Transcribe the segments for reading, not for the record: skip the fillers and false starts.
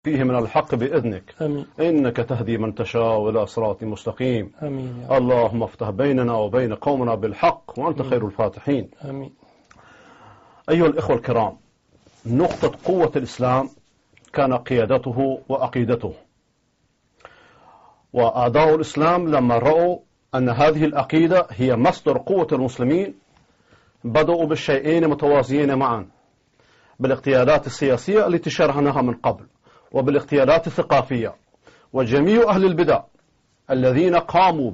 فيه من الحق بإذنك. آمين. إنك تهدي من تشاء إلى صراط مستقيم. آمين. اللهم افتح بيننا وبين قومنا بالحق وأنت خير الفاتحين. آمين. أيها الإخوة الكرام، نقطة قوة الإسلام كان قيادته وعقيدته، وأعداء الإسلام لما رأوا أن هذه العقيدة هي مصدر قوة المسلمين بدأوا بالشيئين متوازيين معا، بالاغتيالات السياسية التي شرحناها من قبل، وبالاغتيالات الثقافية. وجميع أهل البدع الذين قاموا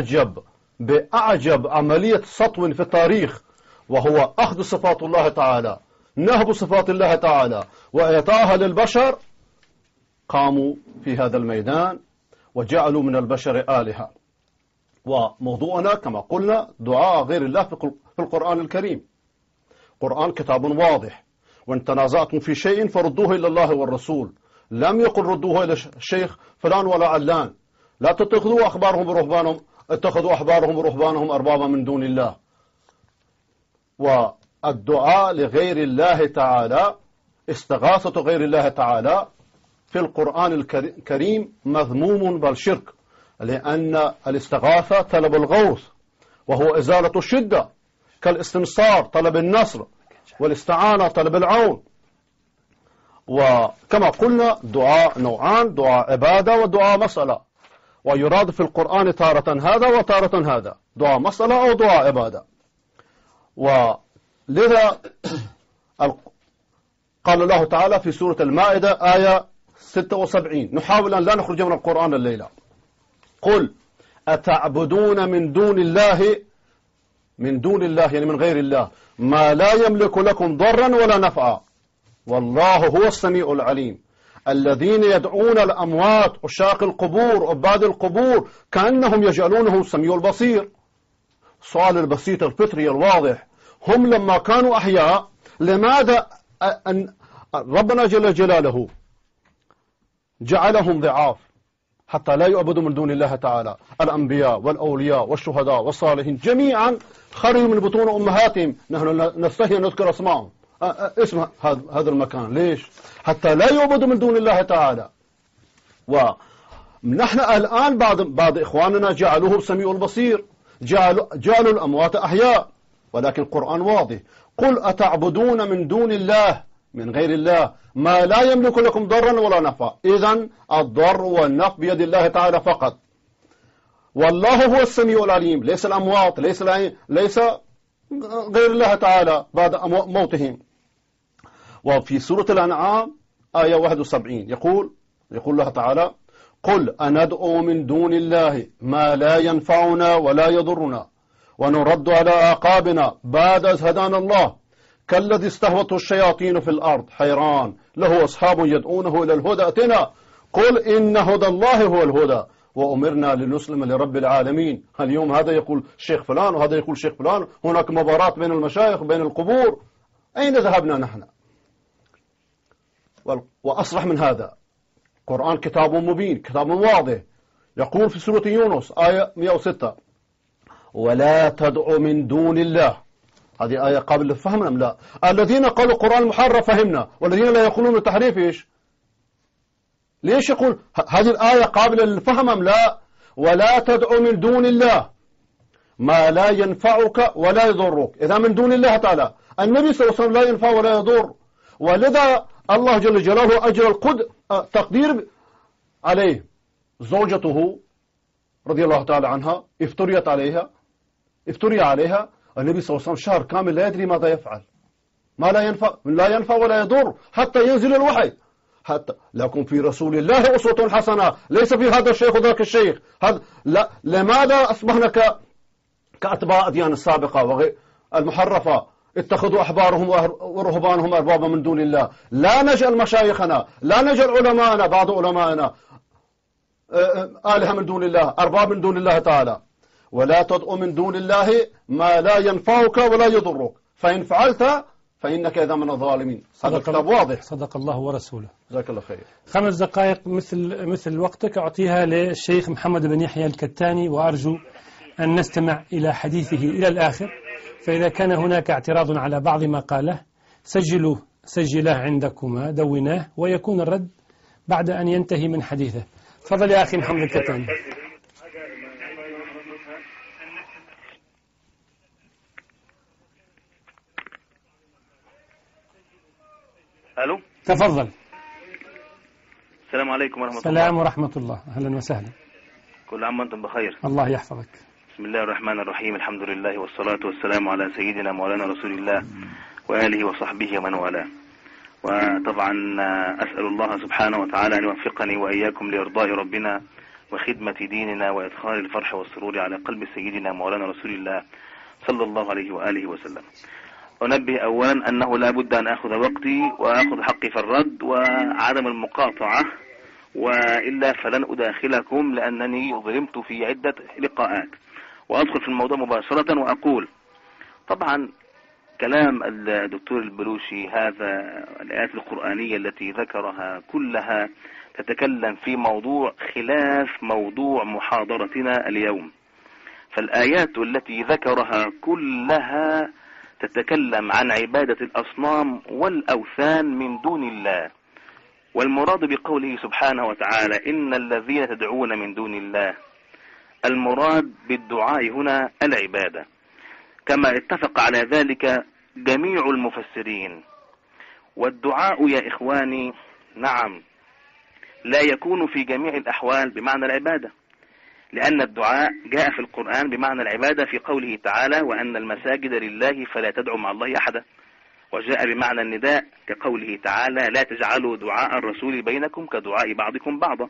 بأعجب عملية سطو في التاريخ، وهو أخذ صفات الله تعالى، نهب صفات الله تعالى وإعطائها للبشر، قاموا في هذا الميدان وجعلوا من البشر آلهة. وموضوعنا كما قلنا دعاء غير الله في القرآن الكريم. قرآن كتاب واضح، وإن تنازعتم في شيء فردوه إلى الله والرسول، لم يقل ردوه إلى الشيخ فلان ولا علان. لا تتخذوا أخبارهم ورهبانهم، اتخذوا أحبارهم ورهبانهم أربابا من دون الله. والدعاء لغير الله تعالى، استغاثة غير الله تعالى في القرآن الكريم مذموم بل شرك، لأن الاستغاثة طلب الغوث، وهو إزالة الشدة، كالاستنصار طلب النصر، والاستعانة طلب العون. وكما قلنا دعاء نوعان، دعاء عبادة ودعاء مسألة، ويراد في القرآن تارة هذا وتارة هذا، دعاء مسألة أو دعاء عبادة. ولذا قال الله تعالى في سورة المائدة آية 76، نحاول أن لا نخرج من القرآن الليلة: قل أتعبدون من دون الله يعني من غير الله ما لا يملك لكم ضرا ولا نفعا والله هو السميع العليم. الذين يدعون الأموات عشاق القبور عباد القبور كأنهم يجعلونه السميع البصير. سؤال البسيط الفطري الواضح: هم لما كانوا أحياء لماذا أن ربنا جل جلاله جعلهم ضعاف حتى لا يعبدوا من دون الله تعالى؟ الأنبياء والأولياء والشهداء والصالحين جميعا خرجوا من بطون أمهاتهم، نحن نستحي أن نذكر اسمهم، اسم هذا المكان، ليش؟ حتى لا يعبدوا من دون الله تعالى. ونحن الآن بعض إخواننا جعلوه السميع البصير، جعلوا الأموات أحياء، ولكن القرآن واضح: قل أتعبدون من دون الله من غير الله ما لا يملك لكم ضرا ولا نفعا. إذن الضر والنفع بيد الله تعالى فقط، والله هو السميع العليم، ليس الأموات، ليس غير الله تعالى بعد موتهم. وفي سورة الأنعام آية 71 يقول الله تعالى: قل أندعو من دون الله ما لا ينفعنا ولا يضرنا ونرد على أعقابنا بعد إذ هدانا الله كالذي استهوته الشياطين في الأرض حيران له أصحاب يدعونه إلى الهدى ائتنا قل إن هدى الله هو الهدى وأمرنا لنسلم لرب العالمين. اليوم هذا يقول شيخ فلان وهذا يقول شيخ فلان، هناك مباراة بين المشايخ وبين القبور. أين ذهبنا نحن؟ وأصرح من هذا، قرآن كتاب مبين، كتاب واضح، يقول في سورة يونس آية 106: ولا تدعو من دون الله. هذه آية قابلة للفهم أم لا؟ الذين قالوا القرآن محرف فهمنا، والذين لا يقولون التحريف إيش؟ ليش يقول هذه الآية قابلة للفهم أم لا؟ ولا تدعو من دون الله ما لا ينفعك ولا يضرك. إذا من دون الله تعالى النبي صلى الله عليه وسلم لا ينفع ولا يضر، ولذا الله جل جلاله أجرى تقدير عليه. زوجته رضي الله تعالى عنها افتري عليها، النبي صلى الله عليه وسلم شهر كامل لا يدري ماذا يفعل، ما لا ينفع ولا يضر حتى ينزل الوحي. حتى لكم في رسول الله أسوة حسنة، ليس في هذا الشيخ وذاك الشيخ. لماذا أصبحنا كأتباع أديان السابقة المحرفة؟ اتخذوا أحبارهم ورهبانهم أربابا من دون الله. لا نجعل مشايخنا، لا نجعل علماءنا، بعض علماءنا آلهة من دون الله، أرباب من دون الله تعالى. ولا تدعو من دون الله ما لا ينفعك ولا يضرك، فإن فعلت فإنك إذا من الظالمين. هذا الكتاب واضح. صدق الله ورسوله. جزاك الله خير. 5 دقائق مثل وقتك أعطيها للشيخ محمد بن يحيى الكتاني، وأرجو أن نستمع إلى حديثه إلى الآخر، فإذا كان هناك اعتراض على بعض ما قاله سجله عندكما، دوناه، ويكون الرد بعد أن ينتهي من حديثه. تفضل يا أخي محمد الكتاني. ألو، تفضل. السلام عليكم ورحمة الله. السلام ورحمة الله، أهلا وسهلا. كل عام وأنتم بخير. الله يحفظك. بسم الله الرحمن الرحيم، الحمد لله والصلاة والسلام على سيدنا مولانا رسول الله وآله وصحبه ومن والاه. وطبعا أسأل الله سبحانه وتعالى أن يوفقني وإياكم لإرضاء ربنا وخدمة ديننا وإدخال الفرح والسرور على قلب سيدنا مولانا رسول الله صلى الله عليه وآله وسلم. أنبه أولا أنه لا بد أن أخذ وقتي وأخذ حقي في الرد وعدم المقاطعة، وإلا فلن أداخلكم لأنني ظلمت في عدة لقاءات. وأدخل في الموضوع مباشرة وأقول طبعا كلام الدكتور البلوشي، هذا الآيات القرآنية التي ذكرها كلها تتكلم في موضوع خلاف موضوع محاضرتنا اليوم. فالآيات التي ذكرها كلها تتكلم عن عبادة الأصنام والأوثان من دون الله، والمراد بقوله سبحانه وتعالى إن الذين تدعون من دون الله، المراد بالدعاء هنا العبادة، كما اتفق على ذلك جميع المفسرين. والدعاء يا إخواني نعم لا يكون في جميع الأحوال بمعنى العبادة، لأن الدعاء جاء في القرآن بمعنى العبادة في قوله تعالى وأن المساجد لله فلا تدعوا مع الله أحدا، وجاء بمعنى النداء كقوله تعالى لا تجعلوا دعاء الرسول بينكم كدعاء بعضكم بعضا،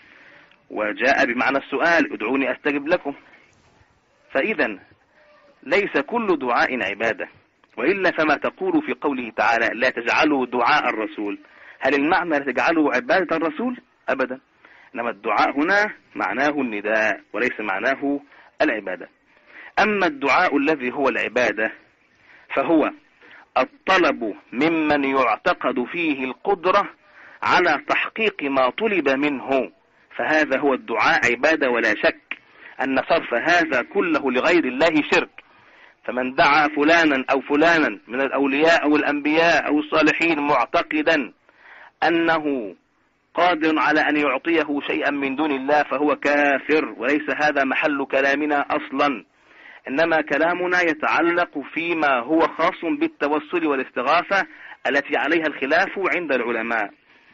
وجاء بمعنى السؤال ادعوني أستجب لكم. فإذا ليس كل دعاء عبادة، وإلا فما تقول في قوله تعالى لا تجعلوا دعاء الرسول، هل المعنى لا تجعلوا عبادة الرسول؟ أبدا، إنما الدعاء هنا معناه النداء وليس معناه العبادة. أما الدعاء الذي هو العبادة فهو الطلب ممن يعتقد فيه القدرة على تحقيق ما طلب منه، فهذا هو الدعاء عبادة، ولا شك أن صرف هذا كله لغير الله شرك. فمن دعا فلانا أو فلانا من الأولياء أو الأنبياء أو الصالحين معتقدا أنه قادر على أن يعطيه شيئا من دون الله فهو كافر، وليس هذا محل كلامنا أصلا، إنما كلامنا يتعلق فيما هو خاص بالتوسل والاستغاثة التي عليها الخلاف عند العلماء.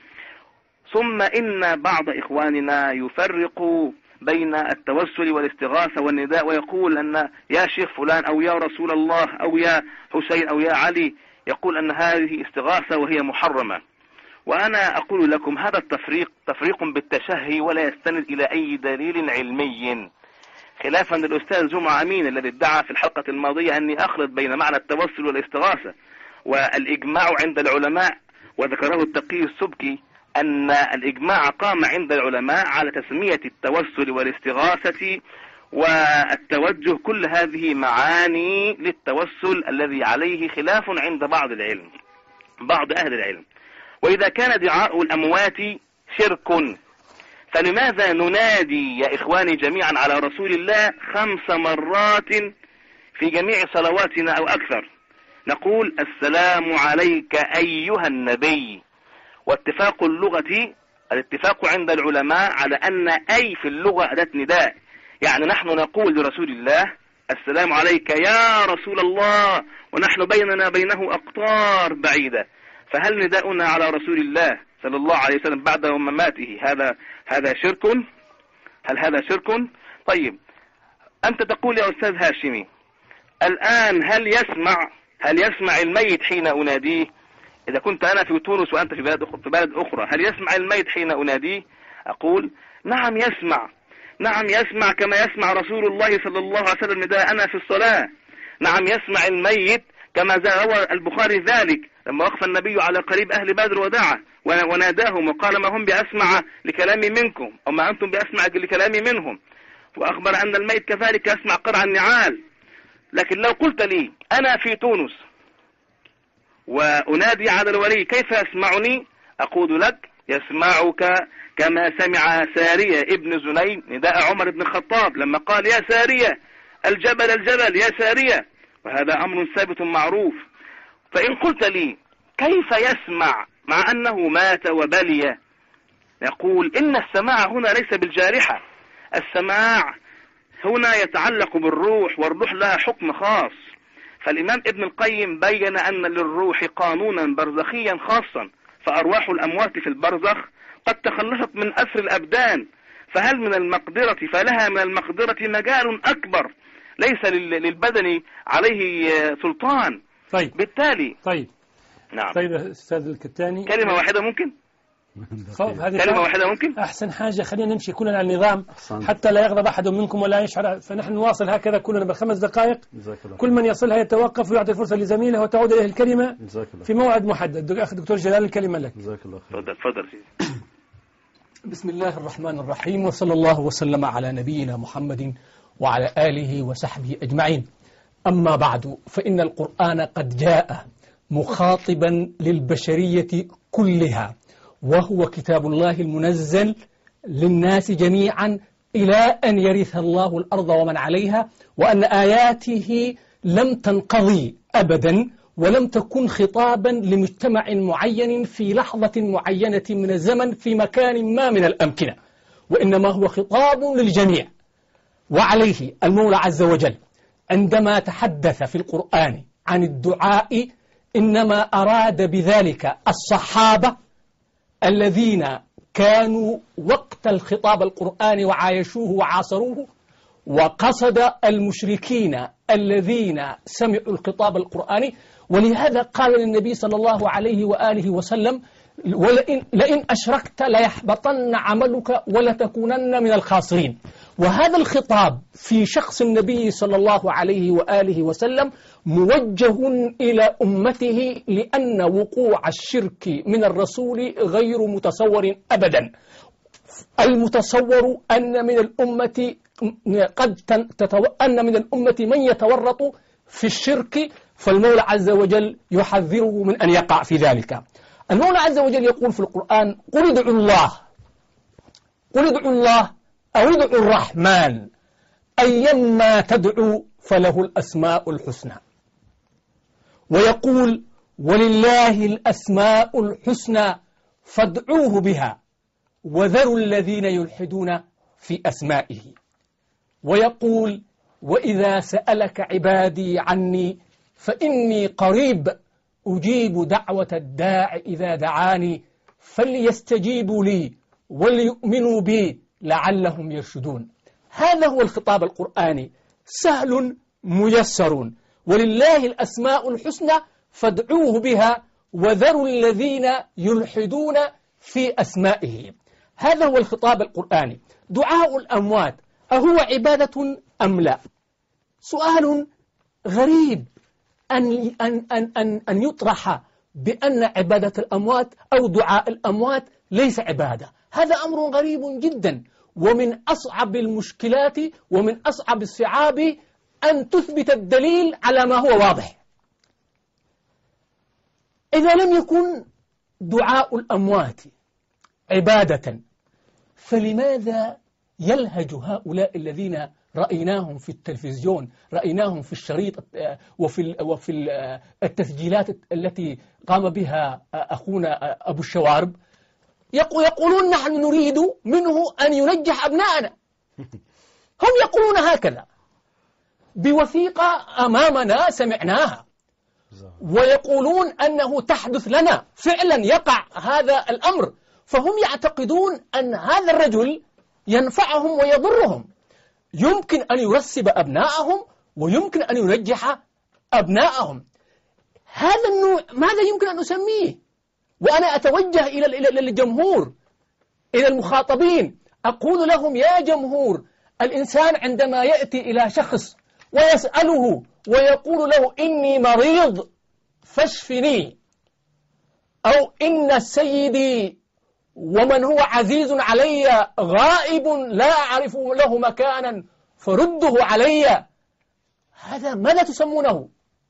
ثم إن بعض إخواننا يفرق بين التوسل والاستغاثة والنداء، ويقول أن يا شيخ فلان أو يا رسول الله أو يا حسين أو يا علي، يقول أن هذه استغاثة وهي محرمة. وأنا أقول لكم هذا التفريق تفريق بالتشهي ولا يستند إلى أي دليل علمي، خلافا للأستاذ جمعة أمين الذي ادعى في الحلقة الماضية أني أخلط بين معنى التوسل والاستغاثة. والإجماع عند العلماء، وذكره التقي السبكي أن الإجماع قام عند العلماء على تسمية التوسل والاستغاثة والتوجه كل هذه معاني للتوسل الذي عليه خلاف عند بعض أهل العلم. وإذا كان دعاء الأموات شرك فلماذا ننادي يا إخواني جميعا على رسول الله 5 مرات في جميع صلواتنا أو أكثر؟ نقول السلام عليك أيها النبي. واتفاق اللغة، الاتفاق عند العلماء على أن أي في اللغة أداة نداء، يعني نحن نقول لرسول الله السلام عليك يا رسول الله ونحن بيننا بينه أقطار بعيدة، فهل نداؤنا على رسول الله صلى الله عليه وسلم بعد مماته هذا شرك؟ هل هذا شرك؟ طيب أنت تقول يا أستاذ هاشمي الآن هل يسمع الميت حين أناديه؟ إذا كنت أنا في تونس وأنت في بلد أخرى، هل يسمع الميت حين أناديه؟ أقول نعم يسمع كما يسمع رسول الله صلى الله عليه وسلم نداءنا في الصلاة. نعم يسمع الميت كما روى البخاري ذلك لما وقف النبي على قريب أهل بدر ودعا وناداهم وقال ما هم بأسمع لكلامي منكم أو ما أنتم بأسمع لكلامي منهم، وأخبر أن الميت كذلك يسمع قرع النعال. لكن لو قلت لي أنا في تونس وأنادي على الولي كيف يسمعني؟ أقول لك يسمعك كما سمع سارية ابن زنين نداء عمر بن الخطاب لما قال يا سارية الجبل يا سارية، وهذا أمر ثابت معروف. فإن قلت لي كيف يسمع مع أنه مات وبلي يقول إن السماع هنا ليس بالجارحة، السماع هنا يتعلق بالروح، والروح لها حكم خاص. فالإمام ابن القيم بين أن للروح قانونا برزخيا خاصا، فأرواح الأموات في البرزخ قد تخلصت من أسر الأبدان، فهل من المقدرة فلها من المقدرة مجال أكبر ليس للبدن عليه سلطان. طيب بالتالي نعم. طيب أستاذ الكتاني، كلمة واحدة ممكن؟ كلمة واحدة ممكن؟ أحسن حاجة خلينا نمشي كلنا على النظام حتى لا يغضب أحد منكم ولا يشعر، فنحن نواصل هكذا كلنا ب5 دقائق، كل من يصلها يتوقف ويعطي الفرصة لزميله وتعود إليه الكلمة في موعد محدد. أخي دكتور جلال الكلمة لك. تفضل سيدي. بسم الله الرحمن الرحيم، وصلى الله وسلم على نبينا محمد وعلى آله وصحبه أجمعين. أما بعد، فإن القرآن قد جاء مخاطبا للبشرية كلها، وهو كتاب الله المنزل للناس جميعا إلى أن يرث الله الأرض ومن عليها، وأن آياته لم تنقضي أبدا، ولم تكن خطابا لمجتمع معين في لحظة معينة من الزمن في مكان ما من الأمكنة، وإنما هو خطاب للجميع. وعليه المولى عز وجل عندما تحدث في القرآن عن الدعاء إنما أراد بذلك الصحابة الذين كانوا وقت الخطاب القرآني وعايشوه وعاصروه، وقصد المشركين الذين سمعوا الخطاب القرآني. ولهذا قال للنبي صلى الله عليه وآله وسلم: لئن أشركت ليحبطن عملك ولتكونن من الخاسرين. وهذا الخطاب في شخص النبي صلى الله عليه وآله وسلم موجه إلى أمته، لأن وقوع الشرك من الرسول غير متصور أبدا. المتصور أن من الأمة أن من الأمة من يتورط في الشرك، فالمولى عز وجل يحذره من أن يقع في ذلك. المولى عز وجل يقول في القرآن: قل ادعوا الله أو ادعوا الرحمن أيما تدعوا فله الأسماء الحسنى. ويقول: ولله الأسماء الحسنى فادعوه بها وذروا الذين يلحدون في أسمائه. ويقول: وإذا سألك عبادي عني فإني قريب أجيب دعوة الداع إذا دعاني فليستجيبوا لي وليؤمنوا بي لعلهم يرشدون. هذا هو الخطاب القرآني، سهل ميسر. ولله الأسماء الحسنى فادعوه بها وذروا الذين يلحدون في أسمائه. هذا هو الخطاب القرآني. دعاء الأموات أهو عبادة أم لا؟ سؤال غريب أن يطرح بأن عبادة الأموات أو دعاء الأموات ليس عبادة. هذا أمر غريب جدا، ومن أصعب المشكلات ومن أصعب الصعاب أن تثبت الدليل على ما هو واضح. إذا لم يكن دعاء الأموات عبادة، فلماذا يلهج هؤلاء الذين رأيناهم في التلفزيون، رأيناهم في الشريط وفي التسجيلات التي قام بها أخونا أبو الشوارب، يقولون: نحن نريد منه أن ينجح أبنائنا. هم يقولون هكذا بوثيقة أمامنا سمعناها، ويقولون أنه تحدث لنا فعلا يقع هذا الأمر، فهم يعتقدون أن هذا الرجل ينفعهم ويضرهم، يمكن أن يرسب أبنائهم ويمكن أن ينجح أبنائهم. هذا النوع ماذا يمكن أن نسميه؟ وأنا أتوجه إلى الجمهور، إلى المخاطبين، أقول لهم: يا جمهور، الإنسان عندما يأتي إلى شخص ويسأله ويقول له: إني مريض فاشفني، أو إن سيدي ومن هو عزيز علي غائب لا أعرف له مكانا فرده علي، هذا ماذا تسمونه؟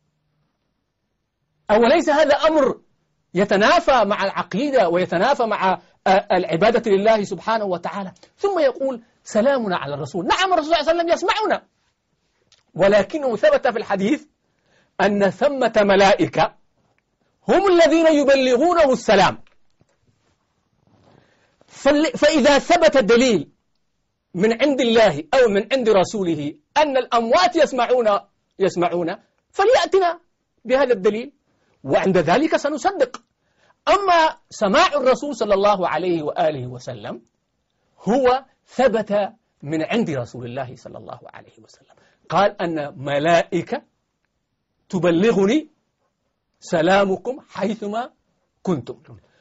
أوليس هذا أمر يتنافى مع العقيدة ويتنافى مع العبادة لله سبحانه وتعالى؟ ثم يقول: سلامنا على الرسول. نعم، الرسول صلى الله عليه وسلم يسمعنا، ولكنه ثبت في الحديث أن ثمة ملائكة هم الذين يبلغونه السلام. فإذا ثبت دليل من عند الله أو من عند رسوله أن الأموات يسمعون فليأتنا بهذا الدليل، وعند ذلك سنصدق. أما سماع الرسول صلى الله عليه وآله وسلم هو ثبت من عند رسول الله صلى الله عليه وسلم، قال أن ملائكة تبلغني سلامكم حيثما كنتم،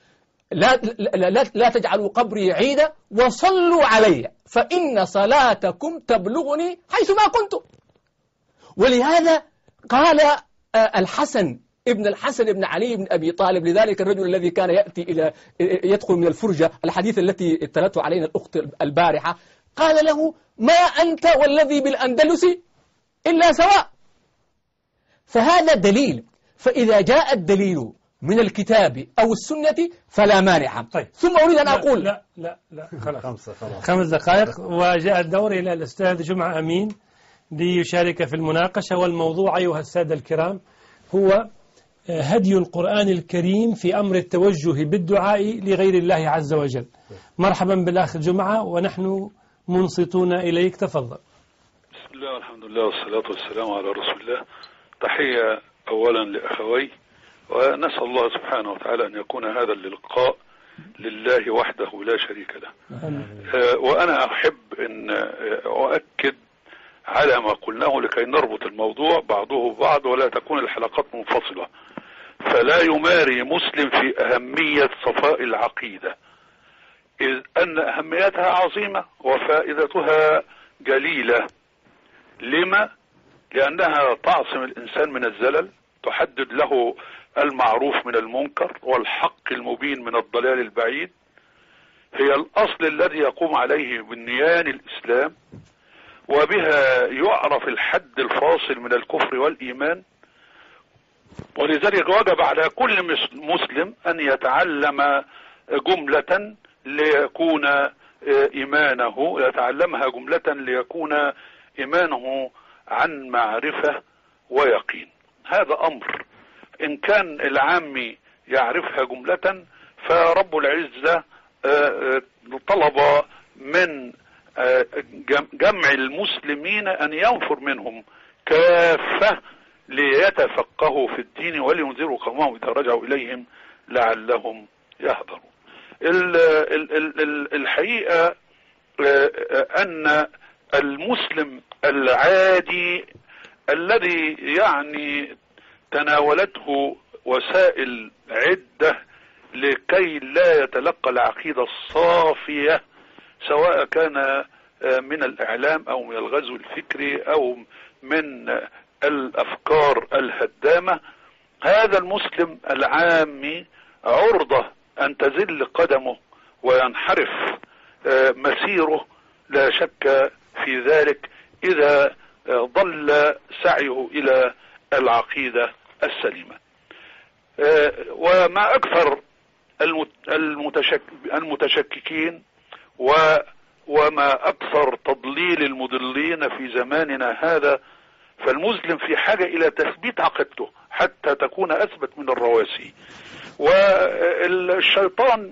لا تجعلوا قبري عيدا وصلوا علي فإن صلاتكم تبلغني حيثما كنتم. ولهذا قال الحسن ابن علي بن أبي طالب لذلك الرجل الذي كان يدخل من الفرجة، الحديث التي اطلعته علينا الأخت البارحة، قال له: ما أنت والذي بالأندلس إلا سواء. فهذا دليل، فإذا جاء الدليل من الكتاب أو السنة فلا مانع. طيب. ثم أريد أن أقول لا خلاص 5 دقائق، وجاء الدور إلى الأستاذ جمعة أمين ليشارك في المناقشة. والموضوع أيها السادة الكرام هو هدي القرآن الكريم في أمر التوجه بالدعاء لغير الله عز وجل. مرحبا بالأخ جمعة ونحن منصتون إليك، تفضل. بسم الله والحمد لله والصلاة والسلام على رسول الله. تحية أولا لأخوي، ونسأل الله سبحانه وتعالى أن يكون هذا اللقاء لله وحده لا شريك له. وأنا أحب أن أؤكد على ما قلناه لكي نربط الموضوع بعضه ببعض ولا تكون الحلقات منفصلة. فلا يماري مسلم في أهمية صفاء العقيدة، إذ أن أهميتها عظيمة وفائدتها جليلة. لما؟ لأنها تعصم الإنسان من الزلل، تحدد له المعروف من المنكر والحق المبين من الضلال البعيد. هي الأصل الذي يقوم عليه بنيان الإسلام، وبها يعرف الحد الفاصل من الكفر والإيمان. ولذلك وجب على كل مسلم أن يتعلم جملة ليكون إيمانه، يتعلمها جملة ليكون إيمانه عن معرفة ويقين. هذا أمر إن كان العامي يعرفها جملة، فرب العزة طلب من جمع المسلمين أن ينفر منهم كافة ليتفقهوا في الدين ولينذروا قومهم إذا رجعوا إليهم لعلهم يهذرون. الحقيقة أن المسلم العادي الذي يعني تناولته وسائل عدة لكي لا يتلقى العقيدة الصافية، سواء كان من الإعلام أو من الغزو الفكري أو من الأفكار الهدامة، هذا المسلم العامي عرضة أن تزل قدمه وينحرف مسيره، لا شك في ذلك، إذا ضل سعيه إلى العقيدة السليمة. وما أكثر المتشككين وما أكثر تضليل المضلين في زماننا هذا، فالمسلم في حاجة إلى تثبيت عقيدته حتى تكون أثبت من الرواسي. والشيطان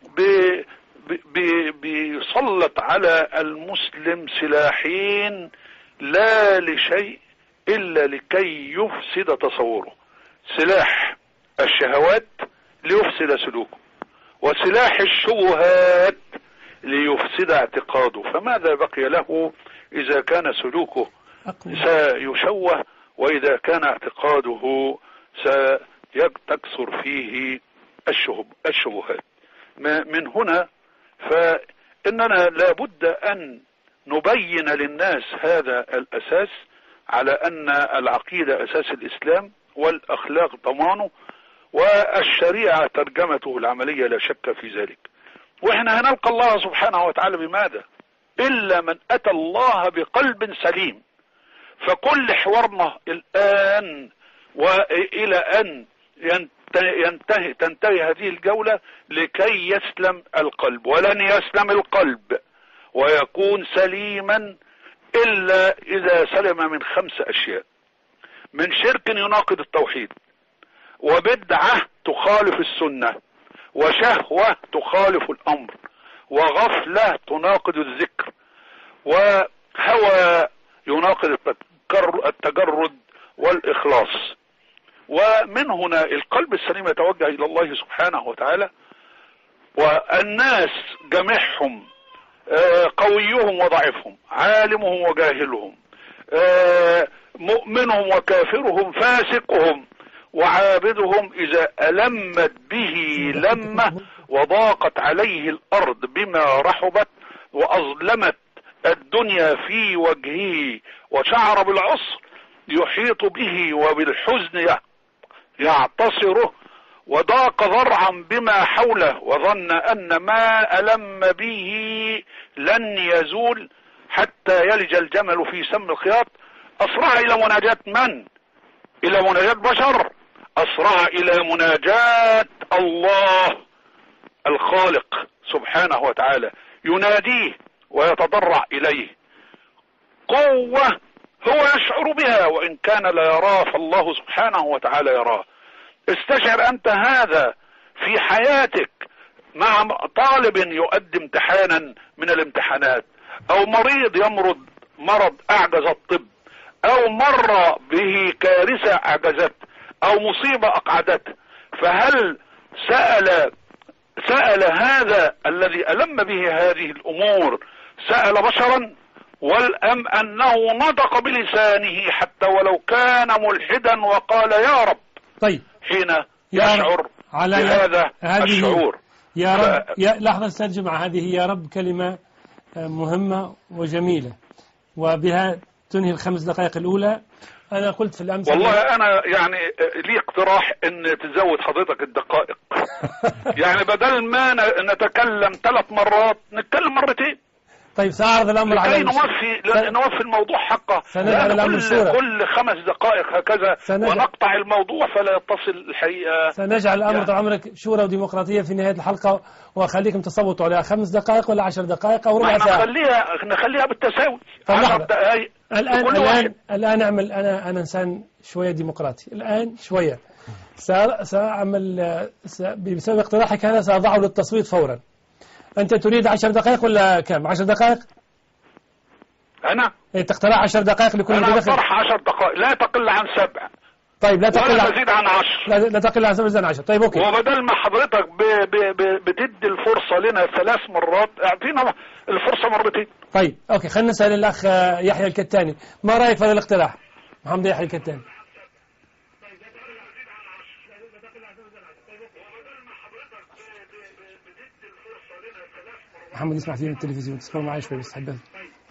بيسلط على المسلم سلاحين لا لشيء إلا لكي يفسد تصوره: سلاح الشهوات ليفسد سلوكه، وسلاح الشبهات ليفسد اعتقاده. فماذا بقي له إذا كان سلوكه سيشوه، وإذا كان اعتقاده سيكثر فيه الشبهات؟ من هنا فإننا لابد أن نبين للناس هذا الأساس، على أن العقيدة أساس الإسلام والأخلاق ضمانه والشريعة ترجمته العملية، لا شك في ذلك. وإحنا هنلقى الله سبحانه وتعالى بماذا؟ إلا من أتى الله بقلب سليم. فكل حوارنا الآن وإلى أن تنتهي هذه الجولة لكي يسلم القلب، ولن يسلم القلب ويكون سليما إلا إذا سلم من 5 أشياء: من شرك يناقض التوحيد، وبدعة تخالف السنة، وشهوة تخالف الأمر، وغفلة تناقض الذكر، وهوى يناقض التجرد والإخلاص. ومن هنا القلب السليم يتوجه إلى الله سبحانه وتعالى، والناس جميعهم قويهم وضعيفهم، عالمهم وجاهلهم، مؤمنهم وكافرهم، فاسقهم وعابدهم، إذا ألمت به لمة وضاقت عليه الأرض بما رحبت وأظلمت الدنيا في وجهه وشعر بالعسر يحيط به وبالحزن يعتصره، وضاق ذرعا بما حوله وظن أن ما ألم به لن يزول حتى يلج الجمل في سم الخياط، أسرع إلى مناجاة من؟ إلى مناجاة بشر؟ أسرع إلى مناجاة الله الخالق سبحانه وتعالى، يناديه ويتضرع إليه. قوة هو يشعر بها وإن كان لا يراه، فالله سبحانه وتعالى يراه. استشعر أنت هذا في حياتك مع طالب يؤدي امتحانا من الامتحانات، أو مريض يمرض مرض أعجز الطب، أو مر به كارثة أعجزت، أو مصيبة أقعدته، فهل سأل هذا الذي ألم به هذه الأمور سأل بشرا، أم أنه نطق بلسانه حتى ولو كان ملحدا وقال يا رب؟ طيب حين يشعر بهذا الشعور. يا رب لحظة أستاذ جمعة، هذه يا رب كلمة مهمة وجميلة، وبها تنهي ال5 دقائق الأولى. أنا قلت في الأمس والله أنا يعني لي اقتراح أن تزود حضرتك الدقائق يعني بدل ما نتكلم 3 مرات نتكلم مرتين. طيب سأعرض الأمر على نوفي الموضوع حقه، كل 5 دقائق هكذا ونقطع الموضوع فلا يتصل الحقيقة. سنجعل الأمر طال عمرك شورى وديمقراطية في نهاية الحلقة، وأخليكم تصوتوا على 5 دقائق ولا 10 دقائق أو ربع ساعة. نخليها بالتساوي 10 دقائق. الآن أعمل أنا إنسان شوية ديمقراطي الآن شوية. سأعمل بسبب اقتراحك هذا سأضعه للتصويت فورا. أنت تريد 10 دقائق ولا كم؟ 10 دقائق؟ أنا؟ تقترح 10 دقائق لكل أنا أقترح 10 دقائق لا تقل عن 7. طيب لا تقل ولا تزيد عن 10. لا تقل عن 7 زين 10. طيب أوكي. وبدل ما حضرتك بتدي الفرصة لنا 3 مرات اعطينا الفرصة مرتين. طيب أوكي، خلينا نسأل الأخ يحيى الكتاني، ما رأيك في هذا الاقتراح؟ محمد يحيى الكتاني. محمد نسمع فيه من التلفزيون، تسمعوا معي شوي بس حبيت.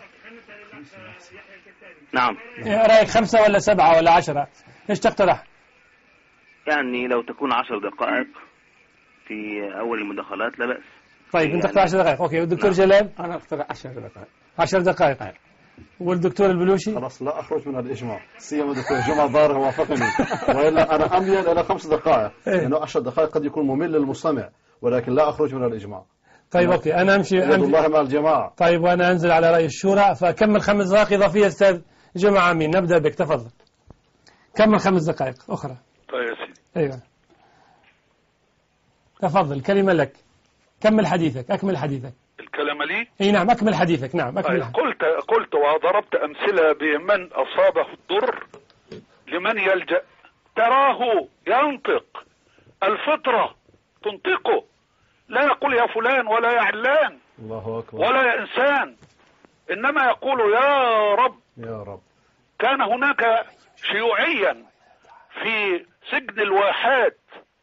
نعم. رأيك 5 ولا 7 ولا 10؟ ايش تقترح؟ يعني لو تكون 10 دقائق في أول المداخلات لا بأس. طيب يعني أنت تقترح 10 دقائق، أوكي. والدكتور جلال؟ أنا أقترح 10 دقائق. 10 دقائق. والدكتور البلوشي؟ خلاص لا أخرج من الإجماع، سيما دكتور جمعة ظاهر وافقني، وإلا أنا أميل إلى 5 دقائق، لأنه 10 دقائق قد يكون ممل للمستمع، ولكن لا أخرج من الإجماع. طيب أوكي، أنا أمشي والله مع الجماعة. طيب وأنا أنزل على رأي الشورى، فكمل 5 دقائق إضافية. أستاذ جمعة أمين، نبدأ بك، تفضل. كمل 5 دقائق أخرى. طيب يا سيدي. أيوة تفضل، كلمة لك. كمل حديثك، أكمل حديثك. الكلمة لي؟ أي نعم، أكمل حديثك. نعم أكمل. قلت وضربت أمثلة بمن أصابه الضر لمن يلجأ. تراه ينطق، الفطرة تنطقه، لا يقول يا فلان ولا يا علان الله أكبر ولا يا إنسان، إنما يقول يا رب. يا رب. كان هناك شيوعيا في سجن الواحات،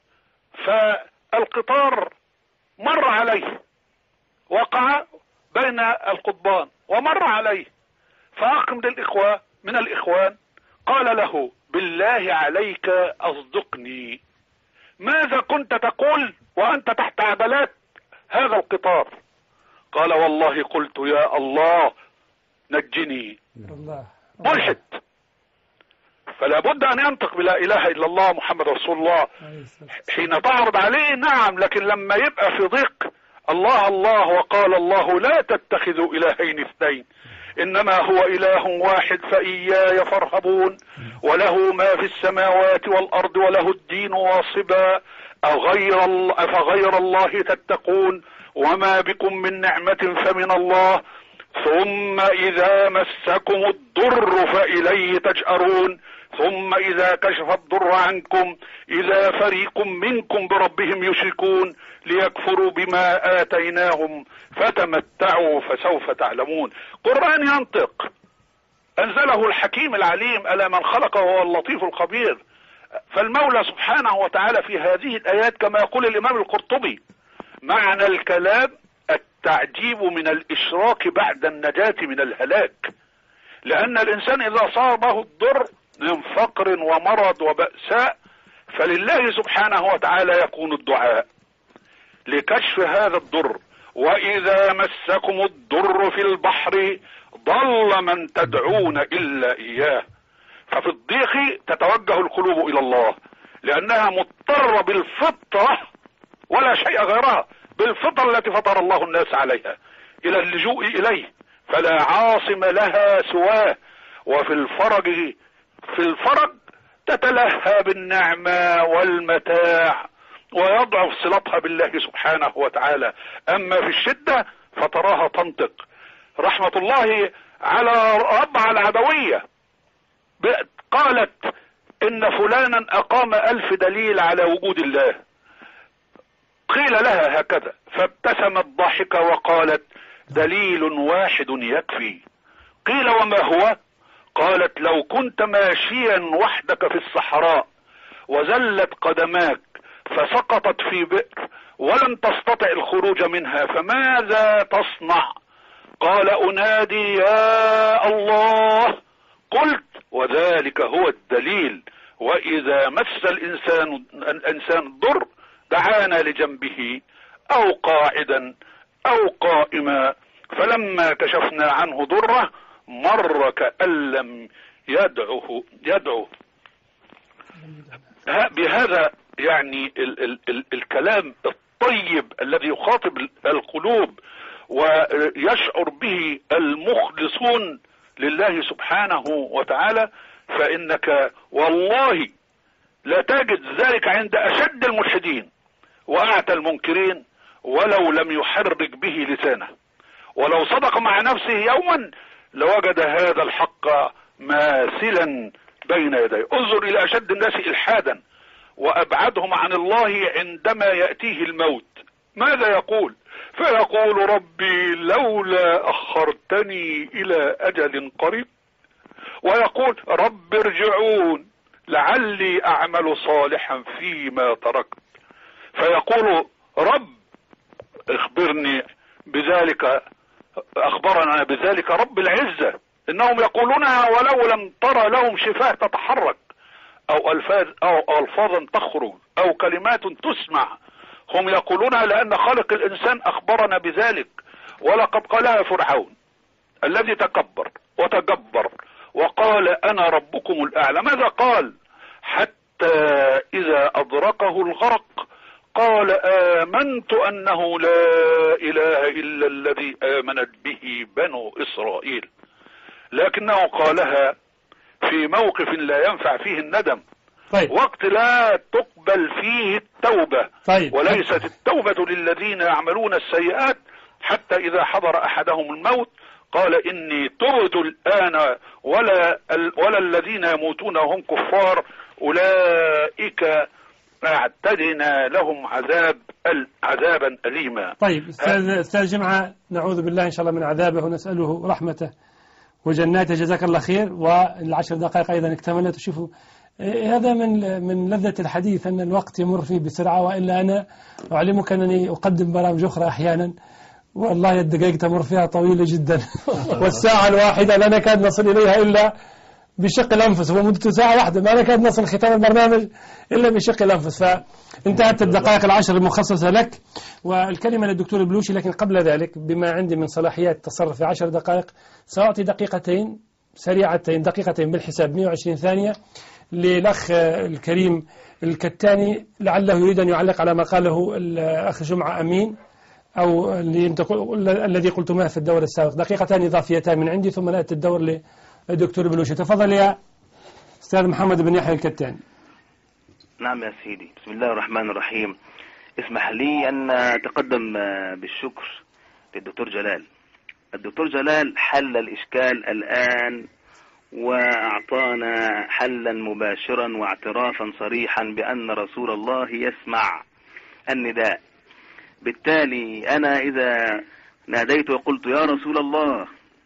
فالقطار مر عليه، وقع بين القضبان ومر عليه، فأقم للإخوة من الإخوان قال له بالله عليك أصدقني، ماذا كنت تقول وأنت تحت عبلات هذا القطار؟ قال والله قلت يا الله نجني. ملحد، فلا بد أن ينطق بلا إله إلا الله محمد رسول الله حين تعرض عليه. نعم، لكن لما يبقى في ضيق الله الله وقال الله لا تتخذوا إلهين اثنين إنما هو إله واحد فإياي فارهبون وله ما في السماوات والأرض وله الدين واصبا أفغير الله تتقون وما بكم من نعمة فمن الله ثم إذا مسكم الضر فإليه تجأرون ثم إذا كشف الضر عنكم إذا فريق منكم بربهم يشركون ليكفروا بما آتيناهم فتمتعوا فسوف تعلمون. قرآن ينطق أنزله الحكيم العليم ألا من خلق وهو اللطيف الخبير. فالمولى سبحانه وتعالى في هذه الآيات كما يقول الإمام القرطبي معنى الكلام التعجيب من الإشراك بعد النجاة من الهلاك، لأن الإنسان إذا صابه الضر من فقر ومرض وبأساء فلله سبحانه وتعالى يكون الدعاء لكشف هذا الضر. وإذا مسكم الضر في البحر ضل من تدعون إلا إياه. ففي الضيق تتوجه القلوب إلى الله لأنها مضطرة بالفطرة ولا شيء غيرها، بالفطرة التي فطر الله الناس عليها إلى اللجوء إليه فلا عاصم لها سواه. وفي الفرج تتلهى بالنعمة والمتاع ويضعف صلتها بالله سبحانه وتعالى. أما في الشدة فتراها تنطق. رحمة الله على ربع العدوية قالت إن فلانا أقام 1000 دليل على وجود الله. قيل لها هكذا فابتسمت ضاحكة وقالت دليل واحد يكفي. قيل وما هو؟ قالت لو كنت ماشيا وحدك في الصحراء وزلت قدماك فسقطت في بئر ولم تستطع الخروج منها فماذا تصنع؟ قال أنادي يا الله. قلت وذلك هو الدليل. وإذا مس الإنسان الضر دعانا لجنبه أو قاعدا أو قائما فلما كشفنا عنه ضره مر كأن لم يدعو. بهذا يعني الكلام الطيب الذي يخاطب القلوب ويشعر به المخلصون لله سبحانه وتعالى، فإنك والله لا تجد ذلك عند أشد الملحدين وأعتى المنكرين ولو لم يحرك به لسانه. ولو صدق مع نفسه يوما لوجد هذا الحق ماثلا بين يديه. انظر إلى أشد الناس إلحادا وأبعدهم عن الله عندما يأتيه الموت ماذا يقول؟ فيقول ربي لولا أخرتني إلى أجل قريب، ويقول رب ارجعون لعلي أعمل صالحا فيما تركت. فيقول رب اخبرني بذلك، أخبرنا بذلك رب العزة إنهم يقولونها ولو لم ترى لهم شفاه تتحرك أو ألفاظا تخرج أو كلمات تسمع. هم يقولونها لأن خالق الإنسان أخبرنا بذلك. ولقد قالها فرعون الذي تكبر وتجبر وقال أنا ربكم الأعلى. ماذا قال؟ حتى إذا أدركه الغرق قال آمنت أنه لا إله إلا الذي آمنت به بنو إسرائيل. لكنه قالها في موقف لا ينفع فيه الندم. طيب. وقت لا تقبل فيه التوبة. طيب. وليست التوبة للذين يعملون السيئات حتى إذا حضر أحدهم الموت قال إني تبت الآن ولا الذين يموتون وهم كفار أولئك اعتدنا لهم عذابا أليما. طيب أستاذ جمعة، نعوذ بالله إن شاء الله من عذابه ونسأله رحمته وجناته، جزاك الله خير. والعشر دقائق أيضا اكتملت. وشوفوا هذا من لذة الحديث أن الوقت يمر فيه بسرعة، وإلا أنا أعلمك أنني أقدم برامج أخرى أحيانا والله الدقائق تمر فيها طويلة جدا والساعة الواحدة لا نكاد نصل إليها إلا بشق الأنفس، ومدة ساعة واحدة ما نكاد نصل ختام البرنامج إلا بشق الأنفس. فانتهت الدقائق العشر المخصصة لك والكلمة للدكتور بلوشي. لكن قبل ذلك بما عندي من صلاحيات تصرف في 10 دقائق سأعطي دقيقتين سريعتين، دقيقتين بالحساب 120 ثانية للأخ الكريم الكتاني لعله يريد أن يعلق على ما قاله الأخ جمعة أمين أو الذي قلت معه في الدور السابق. دقيقتان إضافيتان من عندي ثم نأتي الدور للدكتور بلوشي. تفضل يا أستاذ محمد بن يحيى الكتاني. نعم يا سيدي. بسم الله الرحمن الرحيم. اسمح لي أن أتقدم بالشكر للدكتور جلال. الدكتور جلال حل الإشكال الآن وأعطانا حلا مباشرا واعترافا صريحا بأن رسول الله يسمع النداء. بالتالي أنا إذا ناديت وقلت يا رسول الله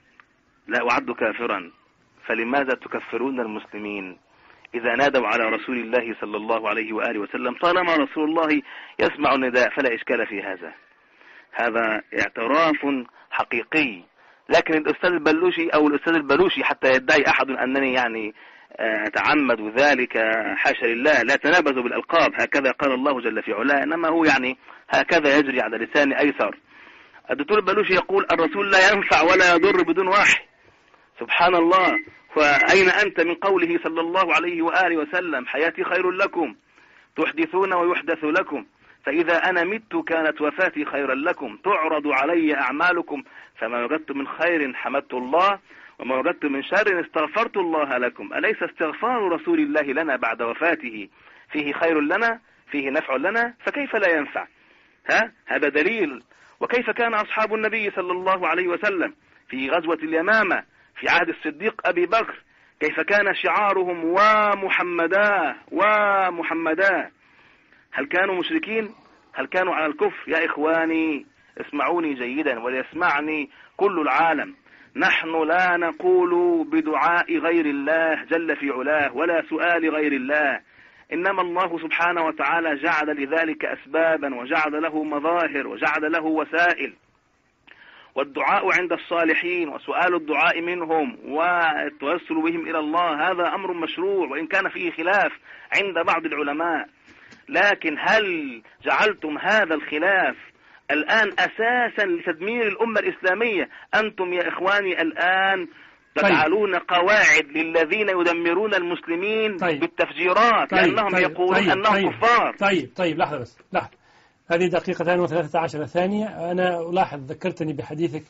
لا أعد كافرا، فلماذا تكفرون المسلمين إذا نادوا على رسول الله صلى الله عليه وآله وسلم؟ طالما رسول الله يسمع النداء فلا إشكال في هذا. هذا اعتراف حقيقي. لكن الأستاذ البلوشي أو الأستاذ البلوشي حتى يدعي أحد أنني يعني أتعمد ذلك، حاشا لله، لا تنابزوا بالألقاب، هكذا قال الله جل في علاه، إنما هو يعني هكذا يجري على لسان أيسر. الدكتور البلوشي يقول الرسول لا ينفع ولا يضر بدون وحي. سبحان الله، وأين أنت من قوله صلى الله عليه وآله وسلم حياتي خير لكم تحدثون ويحدث لكم، فإذا أنا مت كانت وفاتي خيرا لكم، تعرض علي أعمالكم فما وجدت من خير حمدت الله وما وجدت من شر استغفرت الله لكم. أليس استغفار رسول الله لنا بعد وفاته فيه خير لنا، فيه نفع لنا، فكيف لا ينفع؟ هذا دليل. وكيف كان أصحاب النبي صلى الله عليه وسلم في غزوة اليمامة في عهد الصديق أبي بكر، كيف كان شعارهم ومحمدا ومحمدا؟ هل كانوا مشركين؟ هل كانوا على الكفر؟ يا إخواني اسمعوني جيدا وليسمعني كل العالم. نحن لا نقول بدعاء غير الله جل في علاه ولا سؤال غير الله، إنما الله سبحانه وتعالى جعل لذلك أسبابا وجعل له مظاهر وجعل له وسائل. والدعاء عند الصالحين وسؤال الدعاء منهم والتوسل بهم إلى الله هذا أمر مشروع، وإن كان فيه خلاف عند بعض العلماء. لكن هل جعلتم هذا الخلاف الآن أساسا لتدمير الأمة الإسلامية؟ أنتم يا إخواني الآن تجعلون قواعد للذين يدمرون المسلمين بالتفجيرات لأنهم يقولون أنهم كفار. طيب لحظة بس، لحظة. هذه دقيقة و13 ثانية. أنا ألاحظ ذكرتني بحديثك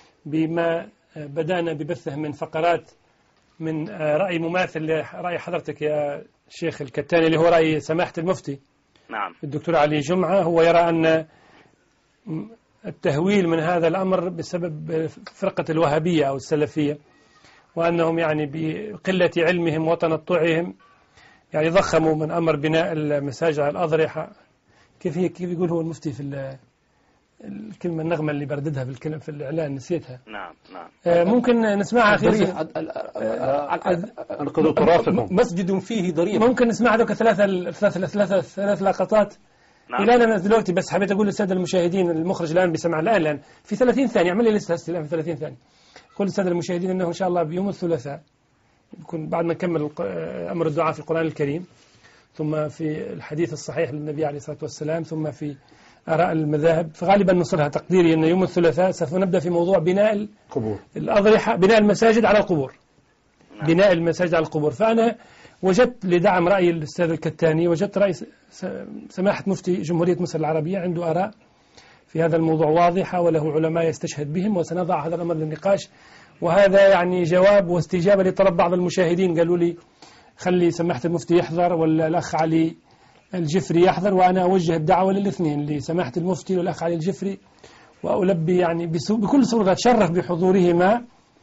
بما بدأنا ببثه من فقرات من رأي مماثل لرأي حضرتك يا شيخ الكتاني، اللي هو رأي سماحة المفتي. نعم. الدكتور علي جمعة هو يرى أن التهويل من هذا الأمر بسبب فرقة الوهابية أو السلفية، وأنهم يعني بقلة علمهم وتنطعهم يعني ضخموا من أمر بناء المساجد على الأضرحة. كيف يقول هو المفتي في الكلمة النغمة اللي برددها في الإعلان نسيتها. نعم. ممكن نسمعها أخي. أنقذوا تراثكم. مسجد فيه ضريبة. ممكن نسمع هذوك ثلاث لقطات. نعم. إلى أنا دلوقتي بس حبيت أقول للسادة المشاهدين، المخرج الآن بيسمع الآن في 30 ثانية، اعمل لي لسه الآن في 30 ثانية. قل للسادة المشاهدين أنه إن شاء الله بيوم الثلاثاء يكون بعد ما نكمل أمر الدعاء في القرآن الكريم، ثم في الحديث الصحيح للنبي عليه الصلاة والسلام، ثم في آراء المذاهب، فغالبا نصلها تقديري أن يوم الثلاثاء سوف نبدأ في موضوع بناء الأضرحة، بناء المساجد على القبور. بناء المساجد على القبور. فأنا وجدت لدعم رأي الأستاذ الكتاني، وجدت رأي سماحة مفتي جمهورية مصر العربية عنده آراء في هذا الموضوع واضحة وله علماء يستشهد بهم، وسنضع هذا الأمر للنقاش. وهذا يعني جواب واستجابة لطلب بعض المشاهدين، قالوا لي خلي سماحة المفتي يحضر ولا الأخ علي الجفري يحضر، وأنا أوجه الدعوة للاثنين، لسماحة المفتي والأخ علي الجفري، وألبي يعني بكل سرور أتشرف بحضورهما،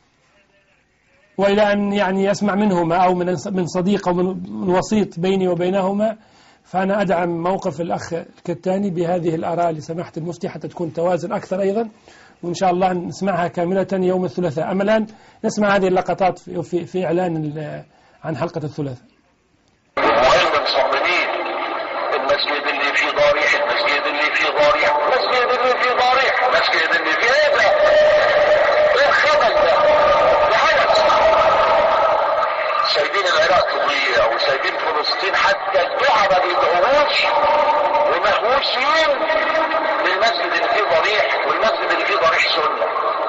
وإلى أن يعني أسمع منهما أو من صديق أو من وسيط بيني وبينهما. فأنا أدعم موقف الأخ الكتاني بهذه الآراء لسماحة المفتي حتى تكون توازن أكثر أيضا، وإن شاء الله نسمعها كاملة يوم الثلاثاء. أما الآن نسمع هذه اللقطات في إعلان عن حلقة الثلاثاء. المسجد اللي في ضريح، المسجد اللي في ضريح، المسجد اللي في ضريح، المسجد اللي في هذا ايه الخبل ده؟ العبث. سايبين العراق تضيع وسايبين فلسطين، حتى الدعاء ما بيدعوهوش ومهووسين بالمسجد اللي فيه ضريح، والمسجد اللي فيه ضريح سنة.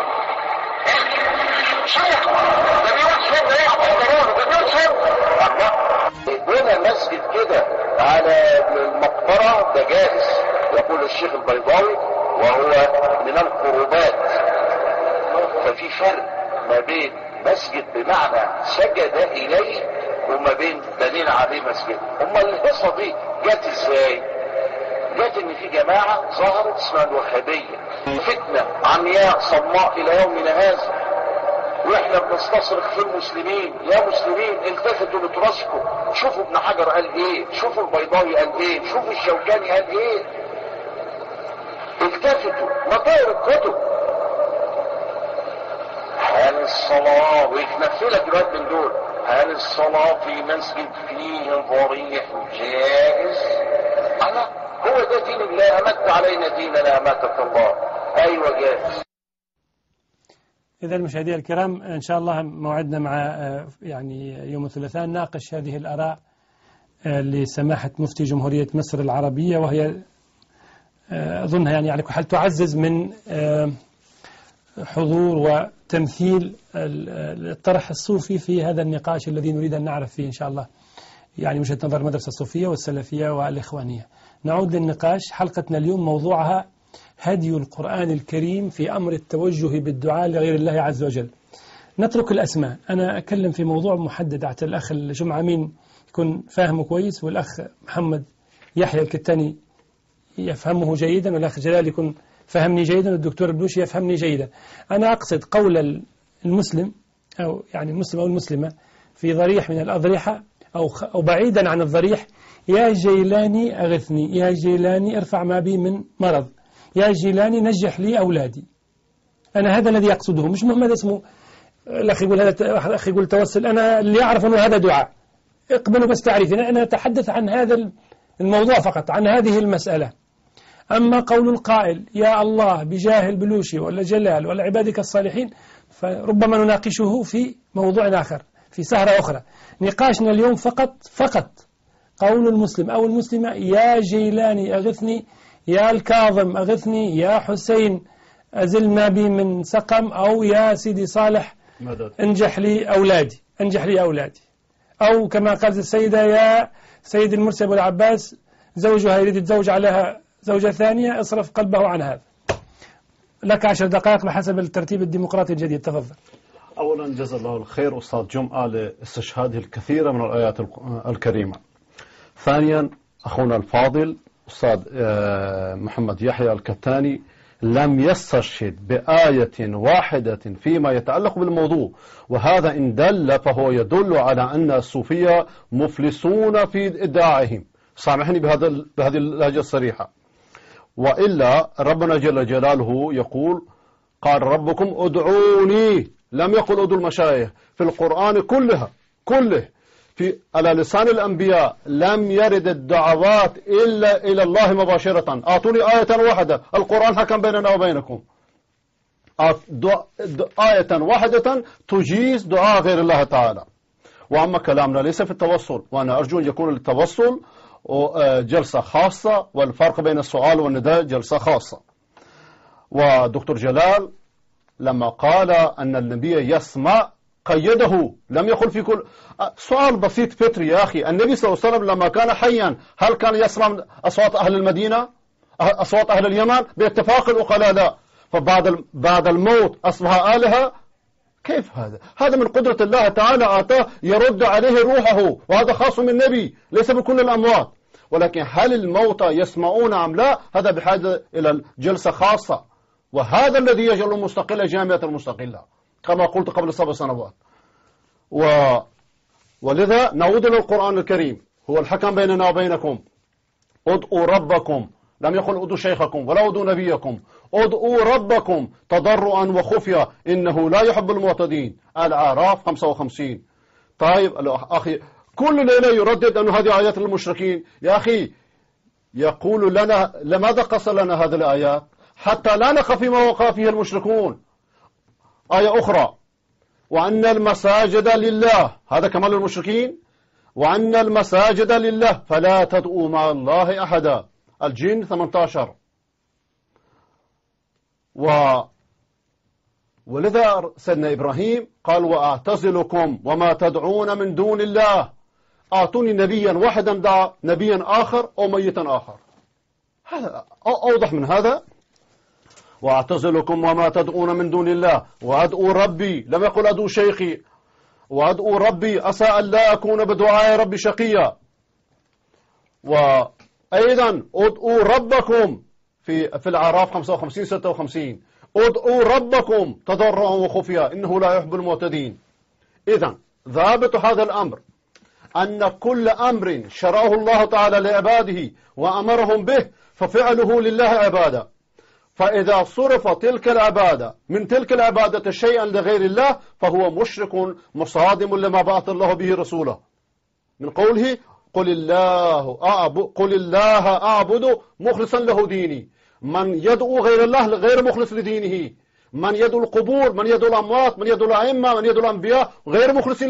شيخ ده بيقول سنة ايه هتحضرونه؟ بيقول سنة. الله بنى مسجد كده على المقبرة ده جائز، يقول الشيخ البيضاوي، وهو من القربات. ففي فرق ما بين مسجد بمعنى سجد إليه وما بين دليل عليه مسجد. أما القصة دي جت ازاي؟ جت ان في جماعة ظهرت اسمها الوهابية، فتنة عمياء صماء الى يومنا هذا، واحنا بنستصرخ في المسلمين، يا مسلمين التفتوا لتراثكم، شوفوا ابن حجر قال ايه، شوفوا البيضاوي قال ايه، شوفوا الشوكاني قال ايه، التفتوا ما تقروا الكتب. هل الصلاة ويتنفلك دلوقتي من دول، هل الصلاة في مسجد فيه ضريح جائز؟ أنا هو ده دين الله، أمت علينا ديننا أماتك الله. أيوة جائز. إذا المشاهدين الكرام إن شاء الله موعدنا مع يعني يوم الثلاثاء ناقش هذه الآراء لسماحة مفتي جمهورية مصر العربية، وهي أظنها يعني على كل حال تعزز من حضور وتمثيل الطرح الصوفي في هذا النقاش الذي نريد أن نعرف فيه إن شاء الله يعني وجهة نظر المدرسة الصوفية والسلفية والإخوانية. نعود للنقاش. حلقتنا اليوم موضوعها هدي القرآن الكريم في أمر التوجه بالدعاء لغير الله عز وجل. نترك الأسماء، أنا أكلم في موضوع محدد حتى الأخ الجمعة مين يكون فاهمه كويس، والأخ محمد يحيى الكتاني يفهمه جيدا، والأخ جلال يكون فهمني جيدا، والدكتور البلوشي يفهمني جيدا. أنا أقصد قول المسلم أو يعني المسلم أو المسلمة في ضريح من الأضرحة أو بعيدا عن الضريح: يا جيلاني أغثني، يا جيلاني ارفع ما بي من مرض، يا جيلاني نجح لي أولادي. أنا هذا الذي أقصده، مش مهم هذا اسمه. الأخ يقول هذا، أخي يقول توسل، أنا اللي أعرف أنه هذا دعاء، اقبلوا بس تعريفنا. أنا أتحدث عن هذا الموضوع فقط، عن هذه المسألة. أما قول القائل يا الله بجاه البلوشي ولا جلال ولا عبادك الصالحين، فربما نناقشه في موضوع آخر في سهرة أخرى. نقاشنا اليوم فقط قول المسلم أو المسلمة: يا جيلاني أغثني، يا الكاظم أغثني، يا حسين أزل ما بي من سقم، أو يا سيدي صالح انجح لي أولادي، انجح لي أولادي. أو كما قالت السيدة: يا سيد المرسي أبو العباس زوجها يريد يتزوج عليها زوجة ثانية، اصرف قلبه عن هذا. لك 10 دقائق بحسب الترتيب الديمقراطي الجديد، تفضل. أولا جزا الله الخير أستاذ جمعة لاستشهاده الكثير من الآيات الكريمة. ثانيا أخونا الفاضل أستاذ محمد يحيى الكتاني لم يستشهد بآية واحدة فيما يتعلق بالموضوع، وهذا إن دل فهو يدل على أن الصوفية مفلسون في إدعائهم. سامحني بهذه اللهجة الصريحة. وإلا ربنا جل جلاله يقول: قال ربكم ادعوني، لم يقل ادعوا المشايخ. في القرآن كله في على لسان الأنبياء لم يرد الدعوات إلا إلى الله مباشرة. أعطوني آية واحدة، القرآن حكم بيننا وبينكم، آية واحدة تجيز دعاء غير الله تعالى. وأما كلامنا ليس في التوصل، وأنا أرجو أن يكون التوصل جلسة خاصة، والفرق بين السؤال والنداء جلسة خاصة. ودكتور جلال لما قال أن النبي يسمع قيده، لم يقل في كل. سؤال بسيط فطري يا أخي، النبي صلى الله عليه وسلم لما كان حيا هل كان يسمع أصوات أهل المدينة، أصوات أهل اليمن؟ باتفاق العقلاء لا. فبعد الموت أصبح آلهة؟ كيف هذا؟ هذا من قدرة الله تعالى، آتاه يرد عليه روحه، وهذا خاص من النبي ليس بكل الأموات. ولكن هل الموتى يسمعون أم لا؟ هذا بحاجة إلى جلسة خاصة، وهذا الذي يجعل المستقلة جامعة المستقلة كما قلت قبل 7 سنوات. ولذا نعود إلى القرآن الكريم، هو الحكم بيننا وبينكم. ادعوا ربكم، لم يقل ادعوا شيخكم ولا ادعوا نبيكم، ادعوا ربكم تضرعا وخفيا إنه لا يحب المعتدين. الأعراف 55. طيب أخي كل ليلة يردد أن هذه آيات المشركين. يا أخي يقول لنا لماذا قص لنا هذه الآيات؟ حتى لا نقع فيما وقع فيه المشركون. آية أخرى: وأن المساجد لله، هذا كمال المشركين. وأن المساجد لله فلا تدعوا مع الله أحدا. الجن 18. ولذا سيدنا إبراهيم قال: وأعتزلكم وما تدعون من دون الله. أعطوني نبيا واحدا دعا نبيا آخر أو ميتا آخر. هذا أوضح من هذا. وأعتزلكم وما تدعون من دون الله وأدعو ربي، لم يقل أدعو شيخي، وأدعو ربي عسى أن لا أكون بدعاء ربي شقيا. أيضا ادعوا ربكم في الأعراف 55 56 ادعوا ربكم تضرعا وخفيا إنه لا يحب المعتدين. إذن ضابط هذا الأمر أن كل أمر شرعه الله تعالى لعباده وأمرهم به ففعله لله عبادة، فإذا صرف تلك العبادة من تلك العبادة شيئا لغير الله فهو مشرك مصادم لما بعث الله به رسوله، من قوله قل الله أعبد مخلصا له ديني. من يدعو غير الله غير مخلص لدينه، من يدعو القبور، من يدعو الأموات، من يدعو الأئمة، من يدعو الأنبياء غير مخلصين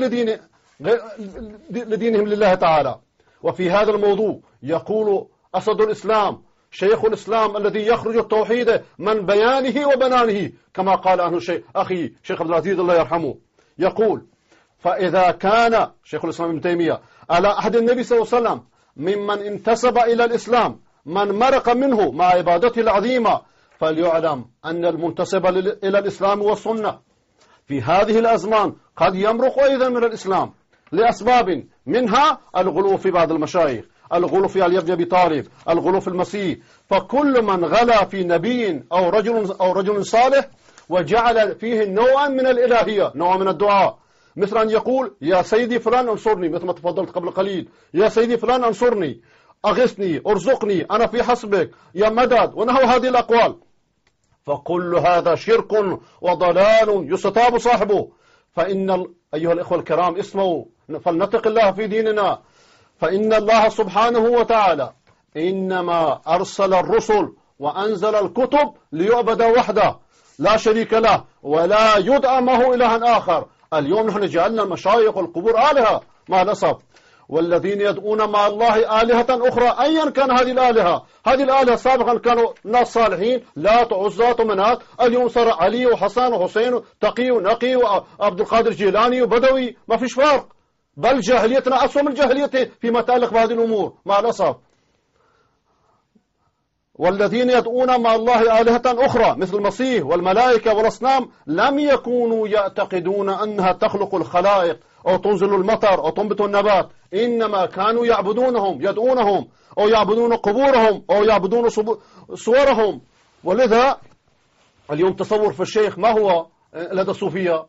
لدينهم لله تعالى. وفي هذا الموضوع يقول أسد الإسلام شيخ الإسلام الذي يخرج التوحيد من بيانه وبنانه كما قال عنه أخي شيخ عبد العزيز الله يرحمه، يقول فإذا كان شيخ الإسلام ابن تيمية على عهد النبي صلى الله عليه وسلم ممن انتسب إلى الإسلام من مرق منه مع عبادته العظيمة، فليعلم أن المنتسب إلى الإسلام والسنة في هذه الأزمان قد يمرق أيضا من الإسلام لأسباب، منها الغلو في بعض المشايخ، الغلو في علي بن أبي طالب، الغلو في المسيح. فكل من غلا في نبي أو رجل صالح وجعل فيه نوعا من الإلهية، نوعا من الدعاء، مثل أن يقول يا سيدي فلان انصرني، مثل ما تفضلت قبل قليل، يا سيدي فلان انصرني، أغثني، ارزقني، أنا في حسبك، يا مدد، ونحو هذه الأقوال، فكل هذا شرك وضلال يستتاب صاحبه. فإن أيها الإخوة الكرام اسمعوا فلنتق الله في ديننا، فإن الله سبحانه وتعالى إنما أرسل الرسل وأنزل الكتب ليعبد وحده لا شريك له ولا يدعى معه إلها آخر. اليوم نحن جعلنا المشايخ والقبور آلهة مع الأسف، والذين يدعون مع الله آلهة أخرى أيا كان هذه الآلهة. هذه الآلهة سابقا كانوا ناس صالحين، لات وعزى ومنات، اليوم صار علي وحسن وحسين تقي ونقي وعبد القادر جيلاني وبدوي، ما فيش فرق، بل جاهليتنا أسوأ من جاهليته فيما يتعلق بهذه الأمور مع الأسف. والذين يدعون مع الله آلهة أخرى مثل المسيح والملائكة والأصنام لم يكونوا يعتقدون أنها تخلق الخلائق أو تنزل المطر أو تنبت النبات، إنما كانوا يعبدونهم، يدعونهم، أو يعبدون قبورهم، أو يعبدون صورهم. ولذا اليوم تصور في الشيخ ما هو لدى الصوفية،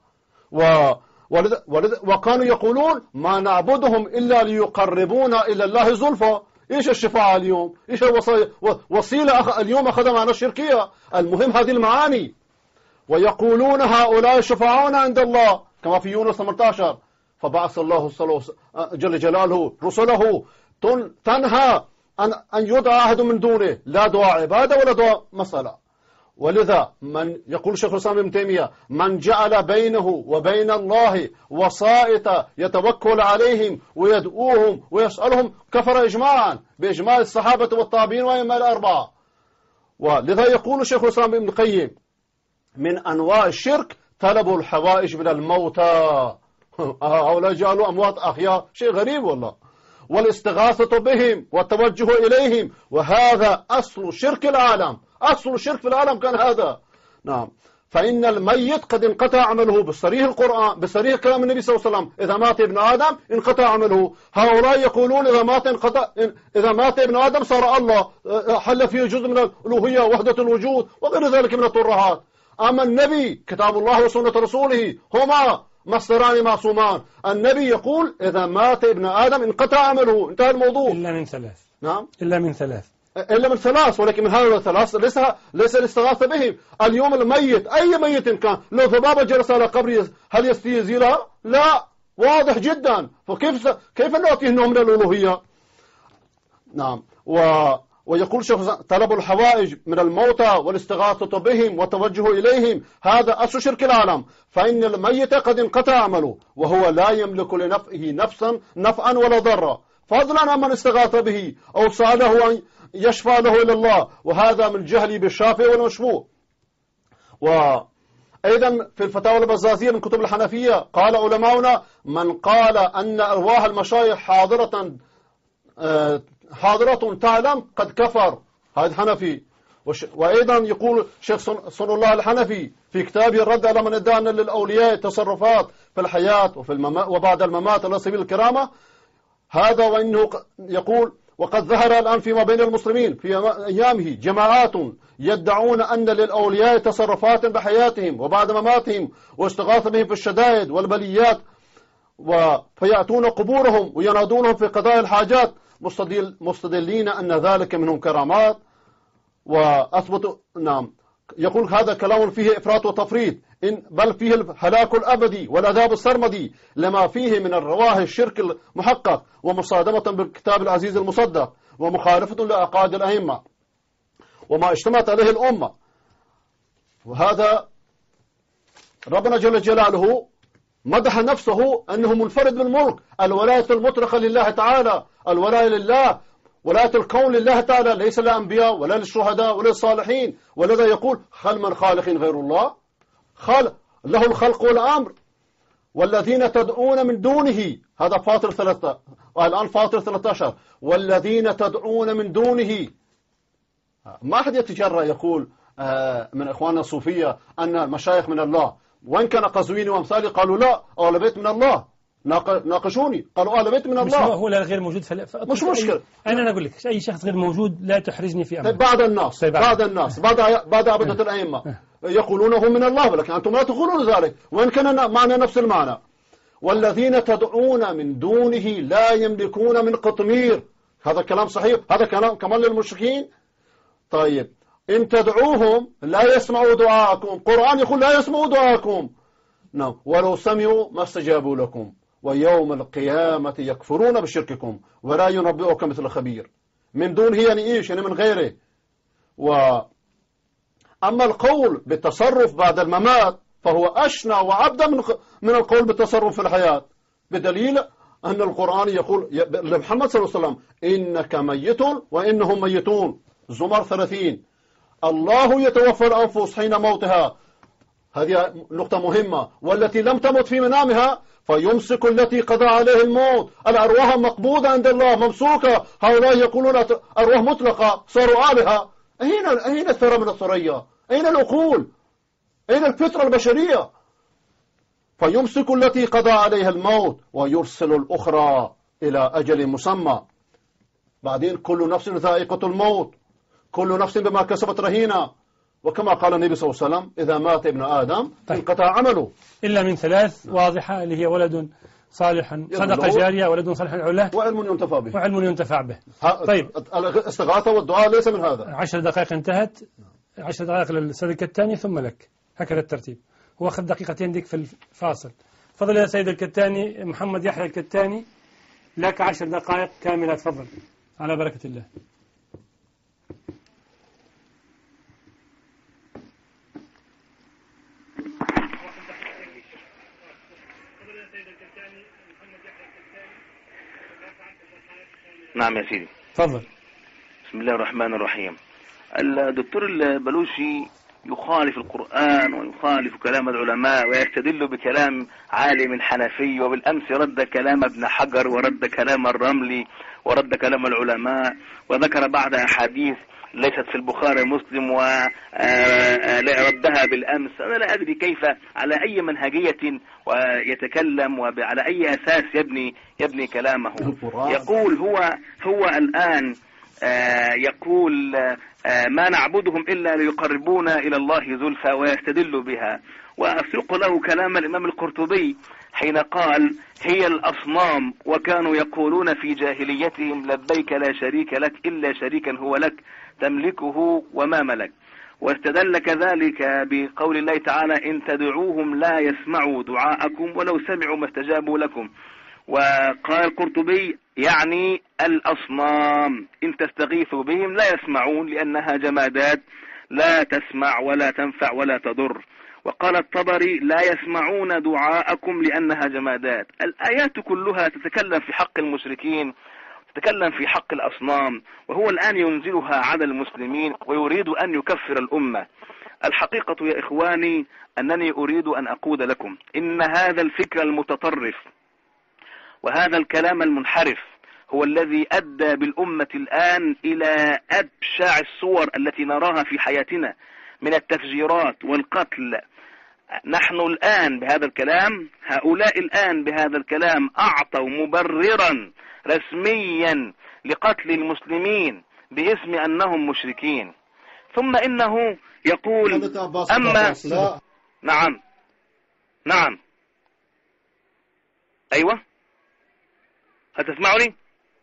وكانوا يقولون ما نعبدهم إلا ليقربونا إلى الله زلفى. إيش الشفاعة اليوم؟ إيش وسيلة اليوم أخذ معنا الشركية. المهم هذه المعاني. ويقولون هؤلاء شفعاؤنا عند الله كما في يونس 18. فبعث الله جل جلاله رسله تنهى أن يدعى أحد من دونه، لا دعاء عبادة ولا دعاء مسألة. ولذا من يقول شيخ الإسلام ابن تيمية من جعل بينه وبين الله وسائط يتوكل عليهم ويدعوهم ويسألهم كفر إجماعا بإجماع الصحابة والتابعين وأئمة الأربعة. ولذا يقول شيخ الإسلام ابن القيم من أنواع الشرك طلب الحوائج من الموتى، هؤلاء جعلوا أموات أحياء، شيء غريب والله، والاستغاثة بهم والتوجه إليهم، وهذا أصل شرك العالم، أصل الشرك في العالم كان هذا. نعم. فإن الميت قد انقطع عمله بصريح القرآن، بصريح كلام النبي صلى الله عليه وسلم، إذا مات ابن آدم انقطع عمله. هؤلاء يقولون إذا مات ابن آدم صار الله، حل فيه جزء من الألوهية وحدة الوجود وغير ذلك من الترهات. أما النبي كتاب الله وسنة رسوله هما مصدران معصومان. النبي يقول إذا مات ابن آدم انقطع عمله، انتهى الموضوع. إلا من ثلاث. نعم. إلا من ثلاث، ولكن من هؤلاء الثلاث ليس الاستغاثة بهم. اليوم الميت أي ميت كان لو ذبابة جلس على قبره هل يستيزيلها؟ لا، واضح جدا. فكيف نعطيه نوع من الألوهية؟ نعم. ويقول شيخ طلب الحوائج من الموتى والاستغاثة بهم والتوجه إليهم هذا أصل شرك العالم. فإن الميت قد انقطع عمله وهو لا يملك لنفسه نفعا ولا ضرا، فضلا عن من استغاث به أو سأله أن يشفع له إلى الله، وهذا من جهل بالشافع والمشفوع. وأيضا في الفتاوى البزازية من كتب الحنفية قال علماؤنا من قال أن أرواح المشايخ حاضرة تعلم قد كفر، هذا حنفي. وأيضا يقول شيخ صن الله الحنفي في كتابه الرد على من ادعى أن للأولياء تصرفات في الحياة وبعد الممات على سبيل الكرامة، هذا وإنه يقول وقد ظهر الآن فيما بين المسلمين في أيامه جماعات يدعون أن للأولياء تصرفات بحياتهم وبعد مماتهم واستغاثة بهم في الشدائد والبليات، فيأتون قبورهم وينادونهم في قضاء الحاجات مستدلين أن ذلك منهم كرامات. وأثبت يقول هذا كلام فيه إفراط وتفريط، بل فيه الهلاك الأبدي والعذاب السرمدي لما فيه من الرواه الشرك المحقق ومصادمة بالكتاب العزيز المصدق ومخالفة لعقائد الأئمة وما اجتمعت عليه الأمة. وهذا ربنا جل جلاله مدح نفسه أنه منفرد بالملك، الولاية المطلقة لله تعالى، الولاية لله، ولاية الكون لله تعالى، ليس للأنبياء ولا للشهداء ولا للصالحين. ولذا يقول هل من خالق غير الله؟ له الخلق والأمر. والذين تدعون من دونه، هذا فاطر 3 والآن فاطر 13، والذين تدعون من دونه. ما أحد يتجرأ يقول من إخواننا الصوفية أن المشايخ من الله، وإن كان قزويني وأمثالي قالوا لا أهل بيت من الله، ناقشوني قالوا أهل بيت من الله. مش هو غير موجود مش مشكلة. أنا أقول لك أي شخص غير موجود لا تحرجني في أمر. بعض الناس بعد عبدة الأئمة يقولونه من الله، ولكن أنتم لا تقولون ذلك وإن كان معنى نفس المعنى. والذين تدعون من دونه لا يملكون من قطمير، هذا كلام صحيح، هذا كلام كمان للمشركين. طيب إن تدعوهم لا يسمعوا دعاءكم، القرآن يقول لا يسمعوا دعاءكم. نعم، ولو سمعوا ما استجابوا لكم ويوم القيامة يكفرون بشرككم ولا ينبئك مثل خبير. من دونه يعني إيش؟ يعني من غيره. أما القول بالتصرف بعد الممات فهو أشنى وأبدى من القول بالتصرف في الحياة، بدليل أن القرآن يقول لمحمد صلى الله عليه وسلم إنك ميت وإنهم ميتون، زمر 30. الله يتوفى الأنفس حين موتها، هذه نقطة مهمة، والتي لم تمت في منامها فيمسك التي قضى عليه الموت. الأرواح مقبوضة عند الله ممسوكة، هؤلاء يقولون أرواح مطلقة صاروا آلهة. أين الثرى من الثريا؟ أين العقول؟ أين الفطرة البشرية؟ فيمسك التي قضى عليها الموت ويرسل الأخرى إلى أجل مسمى. بعدين كل نفس ذائقة الموت، كل نفس بما كسبت رهينة. وكما قال النبي صلى الله عليه وسلم إذا مات ابن آدم انقطع عمله إلا من 3 واضحة، اللي هي ولد صالح، صدقة جارية، ولد صالح عله، وعلم ينتفع به. طيب الاستغاثة والدعاء ليس من هذا. 10 دقائق انتهت، 10 دقائق للصديق الثاني ثم لك، هكذا الترتيب. هو أخذ دقيقتين ديك في الفاصل. فضل يا سيد الكتاني، محمد يحيى الكتاني، لك 10 دقائق كاملة، تفضل على بركة الله. نعم يا سيدي، تفضل. بسم الله الرحمن الرحيم. الدكتور البلوشي يخالف القرآن ويخالف كلام العلماء ويستدل بكلام عالم حنفي، وبالأمس رد كلام ابن حجر ورد كلام الرملي ورد كلام العلماء، وذكر بعض أحاديث ليست في البخاري ومسلم وردها بالأمس. أنا لا أدري كيف، على أي منهجية ويتكلم وعلى أي أساس يبني كلامه. يقول هو الآن يقول ما نعبدهم إلا ليقربونا إلى الله زلفى، ويستدل بها. وأسوق له كلام الإمام القرطبي حين قال هي الأصنام وكانوا يقولون في جاهليتهم لبيك لا شريك لك إلا شريكا هو لك تملكه وما ملك. واستدل كذلك بقول الله تعالى إن تدعوهم لا يسمعوا دعاءكم ولو سمعوا ما استجابوا لكم. وقال القرطبي يعني الأصنام إن تستغيثوا بهم لا يسمعون لأنها جمادات لا تسمع ولا تنفع ولا تضر. وقال الطبري لا يسمعون دعاءكم لأنها جمادات. الآيات كلها تتكلم في حق المشركين، تتكلم في حق الأصنام، وهو الآن ينزلها على المسلمين ويريد أن يكفر الأمة. الحقيقة يا إخواني أنني أريد أن أقول لكم إن هذا الفكر المتطرف وهذا الكلام المنحرف هو الذي أدى بالأمة الآن إلى أبشع الصور التي نراها في حياتنا من التفجيرات والقتل. نحن الآن بهذا الكلام، هؤلاء الآن بهذا الكلام أعطوا مبررا رسميا لقتل المسلمين باسم أنهم مشركين. ثم إنه يقول أما نعم أيوة، هتسمعني؟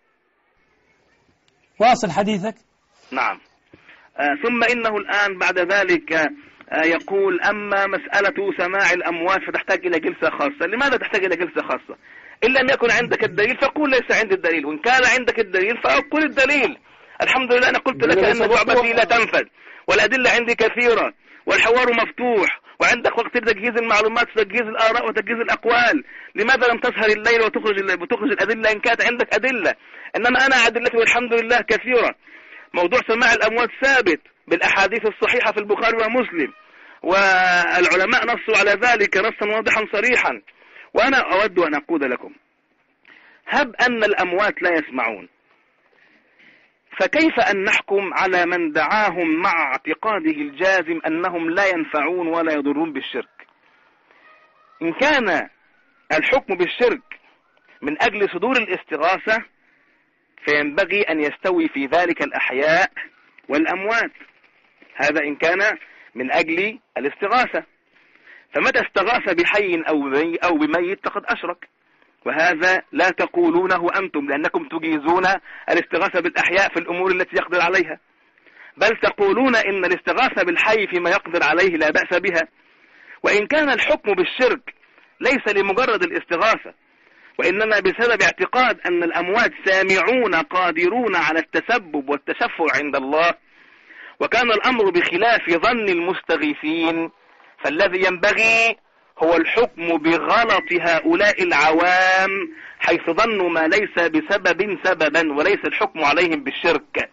واصل حديثك. نعم. ثم إنه الآن بعد ذلك يقول أما مسألة سماع الأموات فتحتاج إلى جلسة خاصة. لماذا تحتاج إلى جلسة خاصة؟ إن لم يكن عندك الدليل فقول ليس عندي الدليل، وإن كان عندك الدليل فأقول الدليل. الحمد لله أنا قلت لك أن لعبتي لا تنفذ والأدلة عندي كثيرة والحوار مفتوح وعندك وقت تجهيز المعلومات وتجهيز الآراء وتجهيز الأقوال. لماذا لم تسهر الليل وتخرج الأدلة إن كانت عندك أدلة؟ إنما أنا أدلتي والحمد لله كثيرة. موضوع سماع الأموات ثابت بالأحاديث الصحيحة في البخاري ومسلم، والعلماء نصوا على ذلك نصا واضحا صريحا. وأنا أود أن أقول لكم هب أن الأموات لا يسمعون، فكيف أن نحكم على من دعاهم مع اعتقاده الجازم أنهم لا ينفعون ولا يضرون بالشرك؟ إن كان الحكم بالشرك من أجل صدور الاستغاثة فينبغي أن يستوي في ذلك الأحياء والأموات، هذا إن كان من أجل الاستغاثة. فمتى استغاث بحي أو بميت فقد أشرك، وهذا لا تقولونه أنتم لأنكم تجيزون الاستغاثة بالأحياء في الأمور التي يقدر عليها، بل تقولون إن الاستغاثة بالحي فيما يقدر عليه لا بأس بها. وإن كان الحكم بالشرك ليس لمجرد الاستغاثة، وإنما بسبب اعتقاد أن الأموات سامعون قادرون على التسبب والتشفع عند الله، وكان الأمر بخلاف ظن المستغيثين، فالذي ينبغي هو الحكم بغلط هؤلاء العوام حيث ظنوا ما ليس بسبب سببا، وليس الحكم عليهم بالشرك.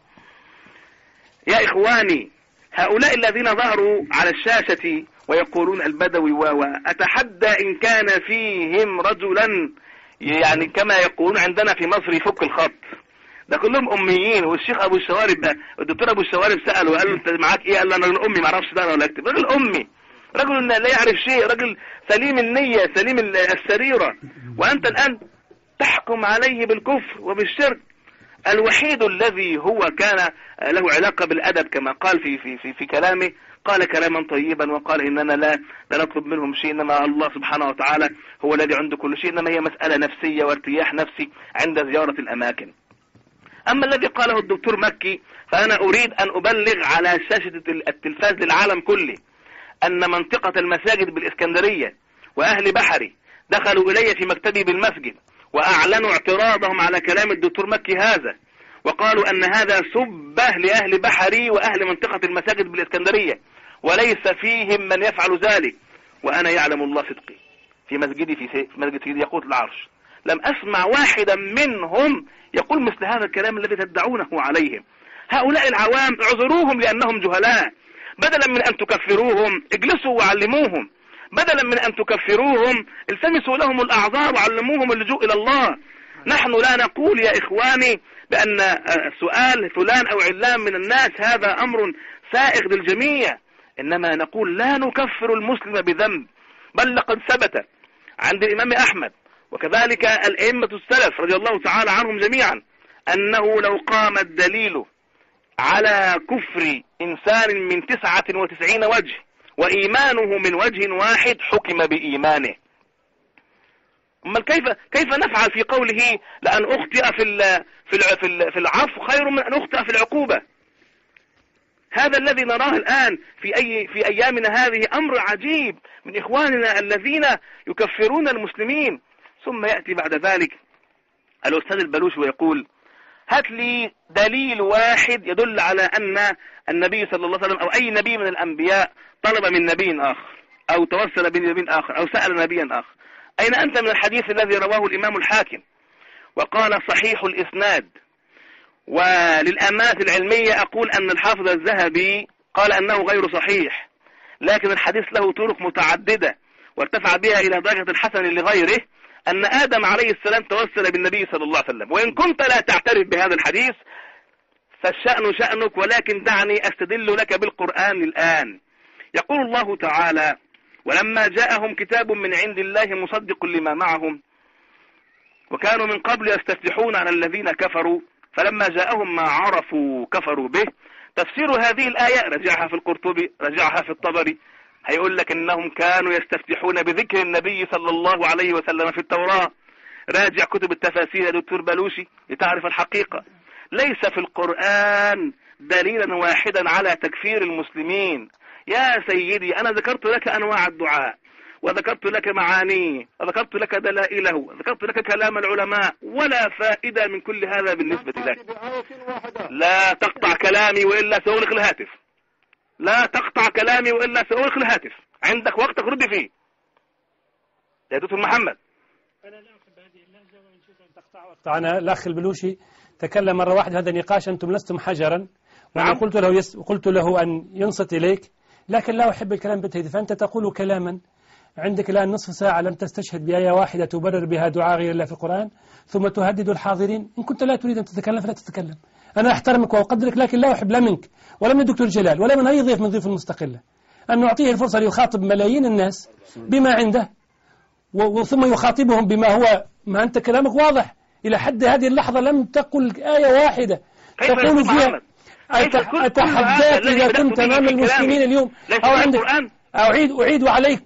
يا إخواني، هؤلاء الذين ظهروا على الشاشة ويقولون البدوي وأتحدى إن كان فيهم رجلا يعني كما يقولون عندنا في مصر يفك الخط، ده كلهم أميين. والشيخ أبو الشوارب الدكتور أبو الشوارب سأله وقال له أنت معاك إيه؟ قال له أنا أمي ما أعرفش ده ولا أكتب. راجل أمي، رجل لا يعرف شيء، رجل سليم النية سليم السريرة، وأنت الآن تحكم عليه بالكفر وبالشرك. الوحيد الذي هو كان له علاقة بالأدب كما قال في كلامه، قال كلاما طيبا وقال إننا لا نطلب منهم شيء، إنما الله سبحانه وتعالى هو الذي عنده كل شيء، إنما هي مسألة نفسية وارتياح نفسي عند زيارة الأماكن. أما الذي قاله الدكتور مكي فأنا أريد أن أبلغ على شاشة التلفاز للعالم كله أن منطقة المساجد بالإسكندرية وأهل بحري دخلوا إلي في مكتبي بالمسجد وأعلنوا اعتراضهم على كلام الدكتور مكي هذا، وقالوا أن هذا سبة لأهل بحري وأهل منطقة المساجد بالإسكندرية وليس فيهم من يفعل ذلك. وأنا يعلم الله صدقي في مسجدي في مسجد سيدي يقوت العرش لم أسمع واحدا منهم يقول مثل هذا الكلام الذي تدعونه عليهم. هؤلاء العوام اعذروهم لأنهم جهلاء، بدلا من أن تكفروهم اجلسوا وعلموهم، بدلا من أن تكفروهم التمسوا لهم الأعذار وعلموهم اللجوء إلى الله. نحن لا نقول يا إخواني بأن سؤال فلان أو علان من الناس هذا أمر سائغ للجميع، إنما نقول لا نكفر المسلم بذنب، بل لقد ثبت عند الإمام أحمد وكذلك الأئمة السلف رضي الله تعالى عنهم جميعا أنه لو قام الدليل على كفر إنسان من 99 وجه وإيمانه من وجه واحد حكم بإيمانه. أما كيف نفعل في قوله لأن أخطئ في العفو خير من أن أخطئ في العقوبة؟ هذا الذي نراه الآن في أيامنا هذه أمر عجيب من إخواننا الذين يكفرون المسلمين. ثم يأتي بعد ذلك الأستاذ البلوشي ويقول هات لي دليل واحد يدل على أن النبي صلى الله عليه وسلم أو أي نبي من الأنبياء طلب من نبي آخر أو توسل بنبي آخر أو سأل نبيا آخر. أين أنت من الحديث الذي رواه الإمام الحاكم وقال صحيح الإسناد؟ وللأمانة العلمية أقول أن الحافظ الذهبي قال أنه غير صحيح، لكن الحديث له طرق متعددة وارتفع بها إلى درجة الحسن لغيره أن آدم عليه السلام توسل بالنبي صلى الله عليه وسلم. وإن كنت لا تعترف بهذا الحديث فالشأن شأنك، ولكن دعني أستدل لك بالقرآن الآن. يقول الله تعالى ولما جاءهم كتاب من عند الله مصدق لما معهم وكانوا من قبل يستفتحون على الذين كفروا فلما جاءهم ما عرفوا كفروا به. تفسير هذه الآية رجعها في القرطبي، رجعها في الطبري، هيقول لك إنهم كانوا يستفتحون بذكر النبي صلى الله عليه وسلم في التوراة. راجع كتب التفاسير يا دكتور بلوشي لتعرف الحقيقة. ليس في القرآن دليلا واحدا على تكفير المسلمين. يا سيدي أنا ذكرت لك أنواع الدعاء، وذكرت لك معانيه، وذكرت لك دلائله، وذكرت لك كلام العلماء، ولا فائدة من كل هذا بالنسبة لك. لا تقطع كلامي وإلا سأغلق الهاتف. لا تقطع كلامي وإلا سأغلق الهاتف. عندك وقتك رد فيه يا دكتور محمد. أنا لا أحب هذه اللهجة وإن شئت أن تقطع وقت. أنا الأخ البلوشي تكلم مرة واحدة هذا نقاش، أنتم لستم حجرا، وأنا قلت له أن ينصت إليك، لكن لا أحب الكلام بالتهديد. فأنت تقول كلاما، عندك الآن نصف ساعة لم تستشهد بآية واحدة تبرر بها دعاء غير الله في القرآن، ثم تهدد الحاضرين. إن كنت لا تريد أن تتكلم فلا تتكلم. أنا أحترمك وأقدرك، لكن لا أحب لا منك ولا من الدكتور جلال ولا من أي ضيف من ضيوف المستقلة أن نعطيه الفرصة ليخاطب ملايين الناس بما عنده، ثم يخاطبهم بما هو ما أنت كلامك واضح. إلى حد هذه اللحظة لم تقل آية واحدة تقول فيها. أتحداك إذا كنت أمام المسلمين اليوم أو عندك أعيد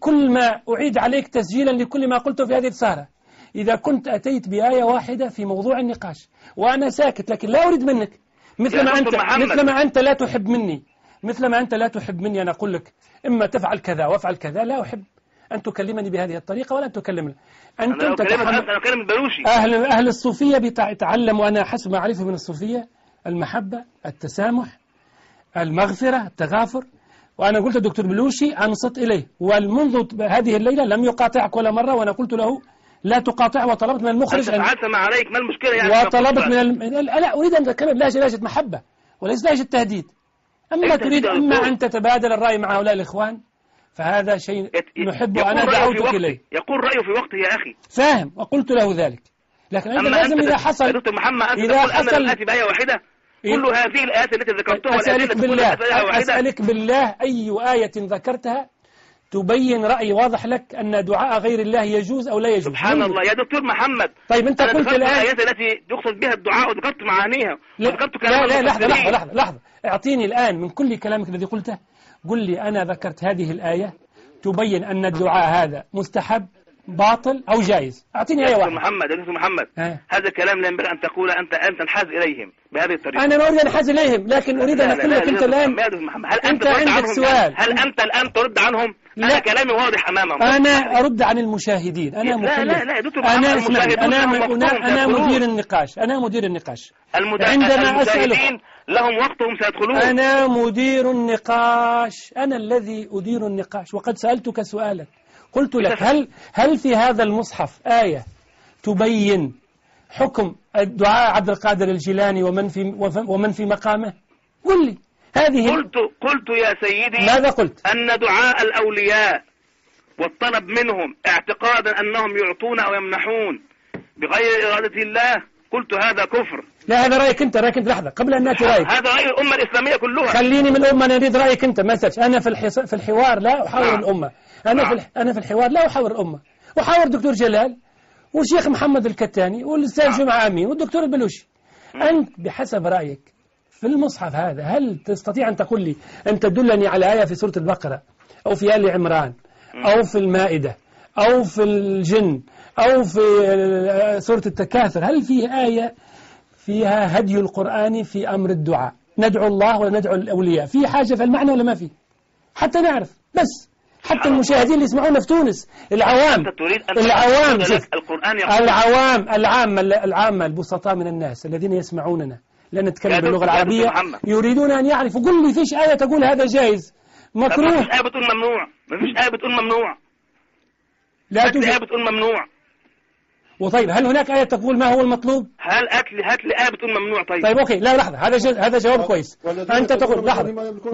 عليك تسجيلا لكل ما قلته في هذه السهرة. إذا كنت أتيت بآية واحدة في موضوع النقاش وأنا ساكت، لكن لا أريد منك مثلما أنت لا تحب مني أنا أقول لك إما تفعل كذا وافعل كذا. لا أحب أن تكلمني بهذه الطريقة ولا أن تكلمني. أنا أكلم البلوشي. أهل الصوفية بيتعلموا، أنا حسب ما أعرفه من الصوفية، المحبة، التسامح، المغفرة، التغافر. وأنا قلت الدكتور بلوشي أنصت إليه، ومنذ هذه الليلة لم يقاطعك ولا مرة، وأنا قلت له لا تقاطع، وطلبت من المخرج أنت فعلت ما عليك، ما المشكلة يعني؟ وطلبت لا أريد أن أتكلم لهجة محبة وليس لهجة تهديد. أما تريد أن تتبادل الرأي مع هؤلاء الإخوان فهذا شيء نحبه. أنا دعوتك إليه. يقول رأيه في وقته يا أخي. فاهم، وقلت له ذلك، لكن أيضا لازم إذا حصل. دكتور محمد أنت تقول أن الآتي بآية واحدة. كل هذه الآيات التي ذكرتها أسألك بالله أي آية ذكرتها تبين رأي واضح لك أن دعاء غير الله يجوز أو لا يجوز. سبحان الله يا دكتور محمد. طيب أنت قلت الآن الآيات التي تقصد بها الدعاء وذكرت معانيها وذكرت كلام. لا لحظة اعطيني الآن من كل كلامك الذي قلته، قل لي أنا ذكرت هذه الآية تبين أن الدعاء هذا مستحب باطل أو جائز. أعطيني آية واحدة. يا دكتور محمد هذا الكلام لا ينبغي أن تقول أنت تنحاز إليهم بهذه الطريقة. أنا ما أريد أن أنحاز إليهم، لكن أريد أن أقول لك أنت الآن أنت عندك سؤال. هل أنت الآن ترد عنهم؟ أنا كلامي واضح أمامهم. أنا أرد عن المشاهدين. أنا لا يا دكتور محمد. أنا مدير النقاش. عندما أسألهم لهم وقتهم سيدخلون. أنا مدير النقاش، أنا الذي أدير النقاش. وقد سألتك سؤالا قلت لك هل في هذا المصحف آية تبين حكم الدعاء عبد القادر الجيلاني ومن في مقامه؟ قل لي هذه. قلت يا سيدي ماذا قلت؟ أن دعاء الأولياء والطلب منهم اعتقادا أنهم يعطون أو يمنحون بغير إرادة الله، قلت هذا كفر. لا هذا رأيك أنت لحظة قبل أن نأتي رأيك. هذا رأي الأمة الإسلامية كلها. خليني من الأمة، أنا أريد رأيك أنت. أنا في الحوار لا أحاور الأمة. أنا في الحوار لا أحاور الأمة، أحاور دكتور جلال والشيخ محمد الكتاني والأستاذ جمعة أمين والدكتور البلوشي. أنت بحسب رأيك في المصحف هذا هل تستطيع أن تقول لي أن تدلني على آية في سورة البقرة أو في آل عمران أو في المائدة أو في الجن أو في سورة التكاثر، هل فيه آية فيها هدي القرآن في أمر الدعاء، ندعو الله وندعو الأولياء؟ في حاجة في المعنى ولا ما في؟ حتى نعرف، بس حتى المشاهدين اللي يسمعونا في تونس، العوام العامة البسطاء من الناس الذين يسمعوننا لأن نتكلم باللغة العربية يريدون أن يعرفوا. قل لي فيش آية تقول هذا جائز مكروه؟ ما فيش آية بتقول ممنوع. لا توجد آية بتقول ممنوع. وطيب هل هناك آية تقول ما هو المطلوب؟ هات لي آية بتقول ممنوع. طيب أوكي، لا لحظة، هذا جواب كويس. أنت تقول لحظة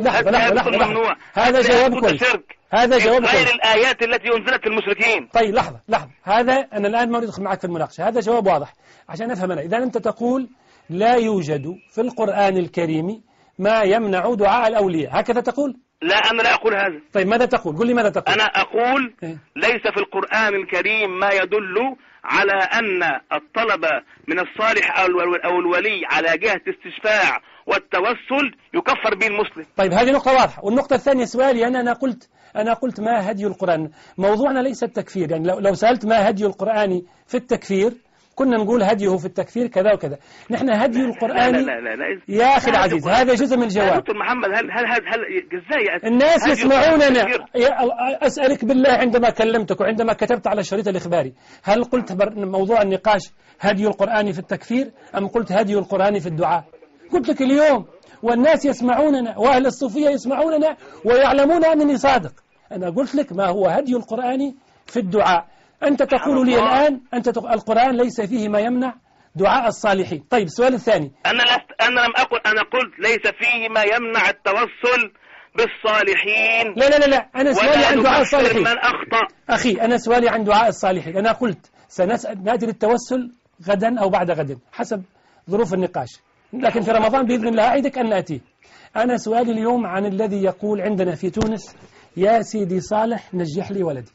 هذا جواب كويس. هذا جواب كويس. غير الآيات التي أنزلت في المشركين. طيب لحظة هذا أنا الآن ما أريد أدخل معك في المناقشة، هذا جواب واضح عشان أفهم أنا. إذا أنت تقول لا يوجد في القرآن الكريم ما يمنع دعاء الأولياء، هكذا تقول؟ لا أنا لا أقول هذا. طيب ماذا تقول؟ قل لي ماذا تقول. أنا أقول ليس في القرآن الكريم ما يدل على أن الطلب من الصالح أو الولي على جهة استشفاع والتوسل يكفر به المسلم. طيب هذه نقطة واضحة. والنقطة الثانية سؤالي أنا قلت ما هدي القرآن. موضوعنا ليس التكفير، يعني لو سألت ما هدي القرآن في التكفير كنا نقول هديه في التكفير كذا وكذا. نحن هدي القرآن لا يا أخي العزيز هذا جزء من الجواب. دكتور محمد هل ازاي الناس يسمعوننا؟ أسألك بالله عندما كلمتك وعندما كتبت على الشريط الإخباري هل قلت موضوع النقاش هدي القرآن في التكفير أم قلت هدي القرآن في الدعاء؟ قلت لك اليوم والناس يسمعوننا وأهل الصوفية يسمعوننا ويعلمون أنني صادق. أنا قلت لك ما هو هدي القرآن في الدعاء. أنت تقول لي الآن القرآن ليس فيه ما يمنع دعاء الصالحين. طيب السؤال الثاني. أنا لم أقل، أنا قلت ليس فيه ما يمنع التوسل بالصالحين. لا أنا سؤالي عن دعاء الصالحين. من أخطأ أخي أنا سؤالي عن دعاء الصالحين. أنا قلت سنأتي للتوسل غدا أو بعد غد حسب ظروف النقاش، لكن في رمضان بإذن الله أعدك أن نأتيه. أنا سؤالي اليوم عن الذي يقول عندنا في تونس يا سيدي صالح نجح لي ولدي.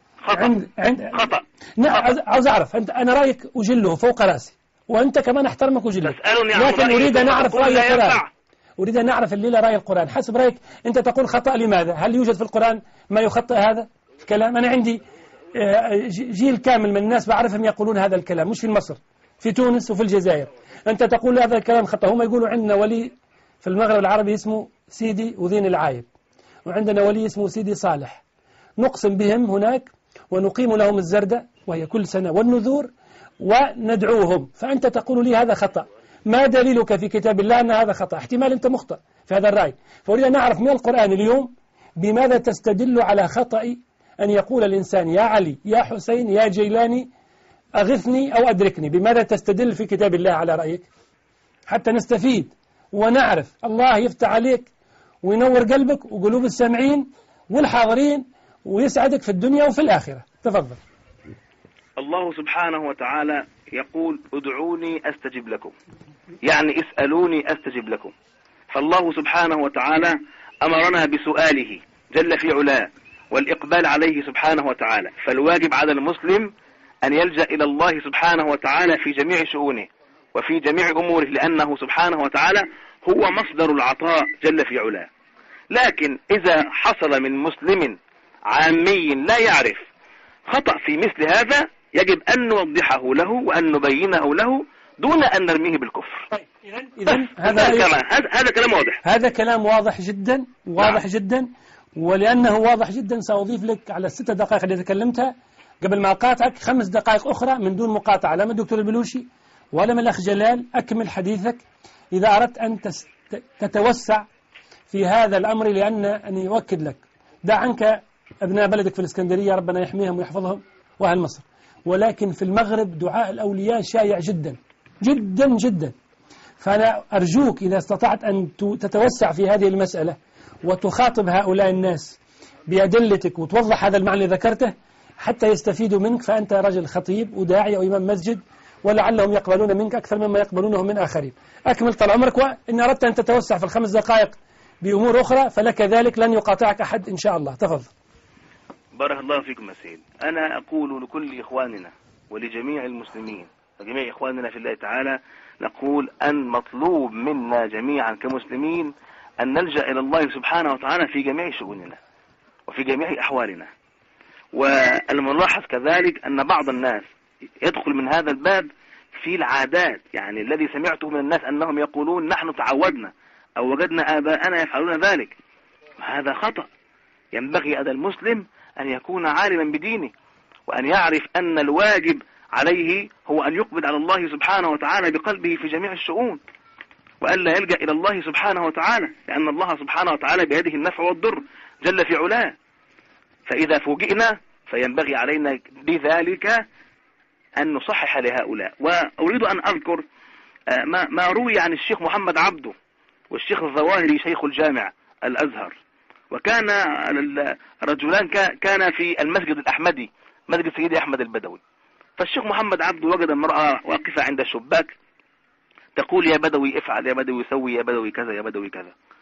خطأ. عاوز أعرف أنا رأيك أجله فوق رأسي وأنت كمان أحترمك أجلك، لكن أريد أن أعرف رأي القرآن. أريد أن أعرف الليلة رأي القرآن حسب رأيك أنت تقول خطأ لماذا؟ هل يوجد في القرآن ما يخطئ هذا الكلام؟ أنا عندي جيل كامل من الناس بعرفهم يقولون هذا الكلام، مش في مصر، في تونس وفي الجزائر. أنت تقول هذا الكلام خطأ. هم يقولوا عندنا ولي في المغرب العربي اسمه سيدي وذين العايب، وعندنا ولي اسمه سيدي صالح، نقسم بهم هناك ونقيم لهم الزردة وهي كل سنة والنذور وندعوهم. فأنت تقول لي هذا خطأ، ما دليلك في كتاب الله أن هذا خطأ؟ احتمال أنت مخطئ في هذا الرأي. فأريد أن أعرف من القرآن اليوم بماذا تستدل على خطأ أن يقول الإنسان يا علي يا حسين يا جيلاني أغثني أو أدركني. بماذا تستدل في كتاب الله على رأيك حتى نستفيد ونعرف؟ الله يفتح عليك وينور قلبك وقلوب السامعين والحاضرين ويسعدك في الدنيا وفي الآخرة. تفضل. الله سبحانه وتعالى يقول ادعوني أستجب لكم، يعني اسألوني أستجب لكم. فالله سبحانه وتعالى أمرنا بسؤاله جل في علاه والإقبال عليه سبحانه وتعالى. فالواجب على المسلم أن يلجأ إلى الله سبحانه وتعالى في جميع شؤونه وفي جميع أموره، لأنه سبحانه وتعالى هو مصدر العطاء جل في علاه. لكن إذا حصل من مسلم عامي لا يعرف خطأ في مثل هذا يجب أن نوضحه له وأن نبينه له دون أن نرميه بالكفر. إذن هذا كلام واضح. هذا كلام واضح جدا، واضح جدا. ولأنه واضح جدا سأضيف لك على 6 دقائق التي تكلمتها قبل ما أقاطعك 5 دقائق أخرى من دون مقاطعة، لا من الدكتور البلوشي ولا من الأخ جلال. أكمل حديثك إذا أردت أن تتوسع في هذا الأمر، لأن يؤكد لك دع عنك أبناء بلدك في الإسكندرية ربنا يحميهم ويحفظهم وأهل مصر، ولكن في المغرب دعاء الأولياء شائع جدا جدا جدا. فأنا أرجوك إذا استطعت أن تتوسع في هذه المسألة وتخاطب هؤلاء الناس بأدلتك وتوضح هذا المعنى اللي ذكرته حتى يستفيدوا منك. فأنت رجل خطيب وداعي وإمام مسجد ولعلهم يقبلون منك أكثر مما يقبلونه من آخرين. أكمل طال عمرك، وإن أردت أن تتوسع في ال5 دقائق بأمور أخرى فلك ذلك، لن يقاطعك أحد إن شاء الله. تفضل. بارك الله فيكم يا سيد. أنا أقول لكل إخواننا ولجميع المسلمين وجميع إخواننا في الله تعالى، نقول أن مطلوب منا جميعا كمسلمين أن نلجأ إلى الله سبحانه وتعالى في جميع شؤوننا وفي جميع أحوالنا. والملاحظ كذلك أن بعض الناس يدخل من هذا الباب في العادات، يعني الذي سمعته من الناس أنهم يقولون نحن تعودنا أو وجدنا آباءنا يفعلون ذلك. هذا خطأ. ينبغي على المسلم أن يكون عالما بدينه وأن يعرف أن الواجب عليه هو أن يقبل على الله سبحانه وتعالى بقلبه في جميع الشؤون، وألا يلجأ إلى الله سبحانه وتعالى، لأن الله سبحانه وتعالى بيده النفع والضر جل في علاه. فإذا فوجئنا فينبغي علينا بذلك أن نصحح لهؤلاء. وأريد أن أذكر ما روي عن الشيخ محمد عبده والشيخ الظواهري شيخ الجامع الأزهر، وكان رجلان كان في المسجد الأحمدي مسجد سيدي أحمد البدوي. فالشيخ محمد عبده وجد امرأة واقفة عند الشباك تقول يا بدوي افعل، يا بدوي سوي، يا بدوي كذا، يا بدوي كذا.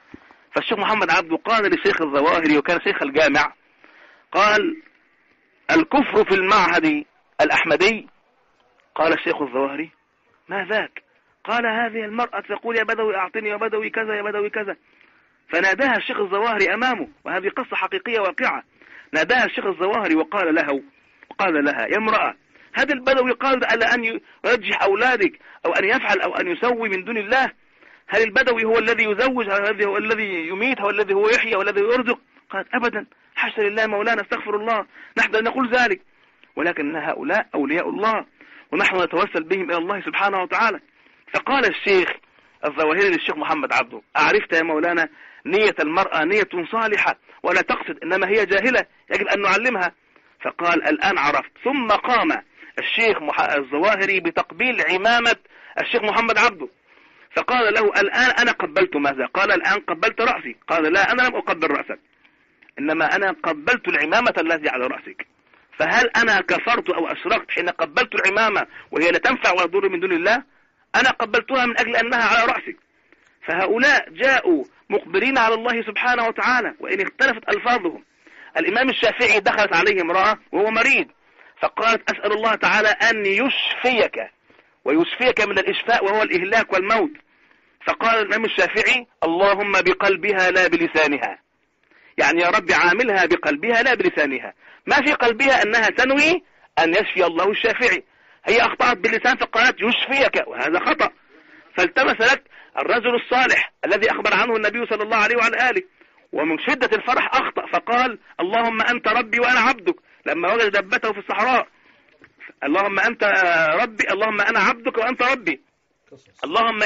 فالشيخ محمد عبده قال للشيخ الظواهري وكان شيخ الجامع، قال: الكفر في المعهد الأحمدي. قال الشيخ الظواهري: ما ذاك؟ قال: هذه المرأة تقول يا بدوي أعطني، يا بدوي كذا، يا بدوي كذا. فناداها الشيخ الظواهري أمامه، وهذه قصة حقيقية واقعة. ناداها الشيخ الظواهري وقال لها: يا امرأة، هذا البدوي قال على أن يرجح أولادك أو أن يفعل أو أن يسوي من دون الله. هل البدوي هو الذي يزوج؟ هل هو الذي يميت؟ هو الذي هو يحيي؟ هو الذي يرزق؟ قالت: أبدا، حاشا لله مولانا، استغفر الله، نحن لا نقول ذلك، ولكن هؤلاء أولياء الله ونحن نتوسل بهم إلى الله سبحانه وتعالى. فقال الشيخ الظواهري للشيخ محمد عبده: أعرفت يا مولانا نية المرأة نية صالحة ولا تقصد، إنما هي جاهلة يجب أن نعلمها. فقال: الآن عرفت. ثم قام الشيخ الظواهري بتقبيل عمامة الشيخ محمد عبده، فقال له: الآن أنا قبلت ماذا؟ قال: الآن قبلت رأسي. قال: لا، أنا لم أقبل رأسك، إنما أنا قبلت العمامة التي على رأسك. فهل أنا كفرت أو أشركت حين قبلت العمامة وهي لا تنفع ولا تضر من دون الله؟ أنا قبلتها من أجل أنها على رأسك. فهؤلاء جاءوا مقبلين على الله سبحانه وتعالى، وإن اختلفت ألفاظهم. الإمام الشافعي دخلت عليه امرأة وهو مريض، فقالت: أسأل الله تعالى أن يشفيك ويشفيك من الإشفاء وهو الإهلاك والموت. فقال الإمام الشافعي: اللهم بقلبها لا بلسانها، يعني يا رب عاملها بقلبها لا بلسانها. ما في قلبها أنها تنوي أن يشفي الله الشافعي، هي أخطأت باللسان فقالت يشفيك، وهذا خطأ. فالتمس لك الرجل الصالح الذي أخبر عنه النبي صلى الله عليه وعلى آله، ومن شدة الفرح أخطأ فقال: اللهم أنت ربي وأنا عبدك، لما وجد دبته في الصحراء: اللهم أنت ربي، اللهم أنا عبدك وأنت ربي، اللهم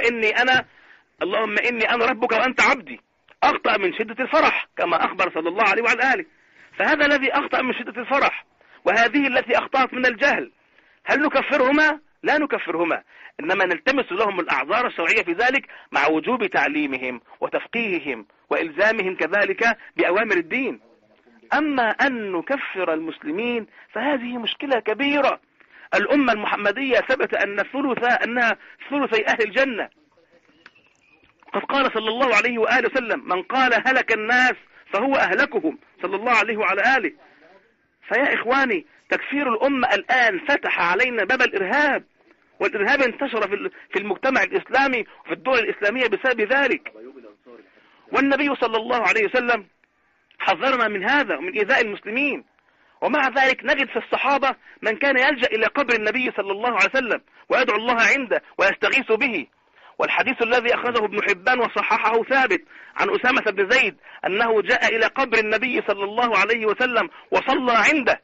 إني أنا ربك وأنت عبدي. أخطأ من شدة الفرح كما أخبر صلى الله عليه وعلى آله. فهذا الذي أخطأ من شدة الفرح، وهذه التي أخطأت من الجهل. هل نكفرهما؟ لا نكفرهما، إنما نلتمس لهم الأعذار الشرعية في ذلك مع وجوب تعليمهم وتفقيههم وإلزامهم كذلك بأوامر الدين. أما أن نكفر المسلمين فهذه مشكلة كبيرة. الأمة المحمدية ثبت أنها ثلثي أهل الجنة. قد قال صلى الله عليه وآله وسلم: من قال هلك الناس فهو أهلكهم، صلى الله عليه وعلى آله. فيا إخواني، تكفير الأمة الآن فتح علينا باب الإرهاب، والإرهاب انتشر في المجتمع الإسلامي وفي الدول الإسلامية بسبب ذلك. والنبي صلى الله عليه وسلم حذرنا من هذا ومن إيذاء المسلمين، ومع ذلك نجد في الصحابة من كان يلجأ إلى قبر النبي صلى الله عليه وسلم ويدعو الله عنده ويستغيث به. والحديث الذي أخرجه ابن حبان وصححه ثابت عن أسامة بن زيد أنه جاء إلى قبر النبي صلى الله عليه وسلم وصلى عنده،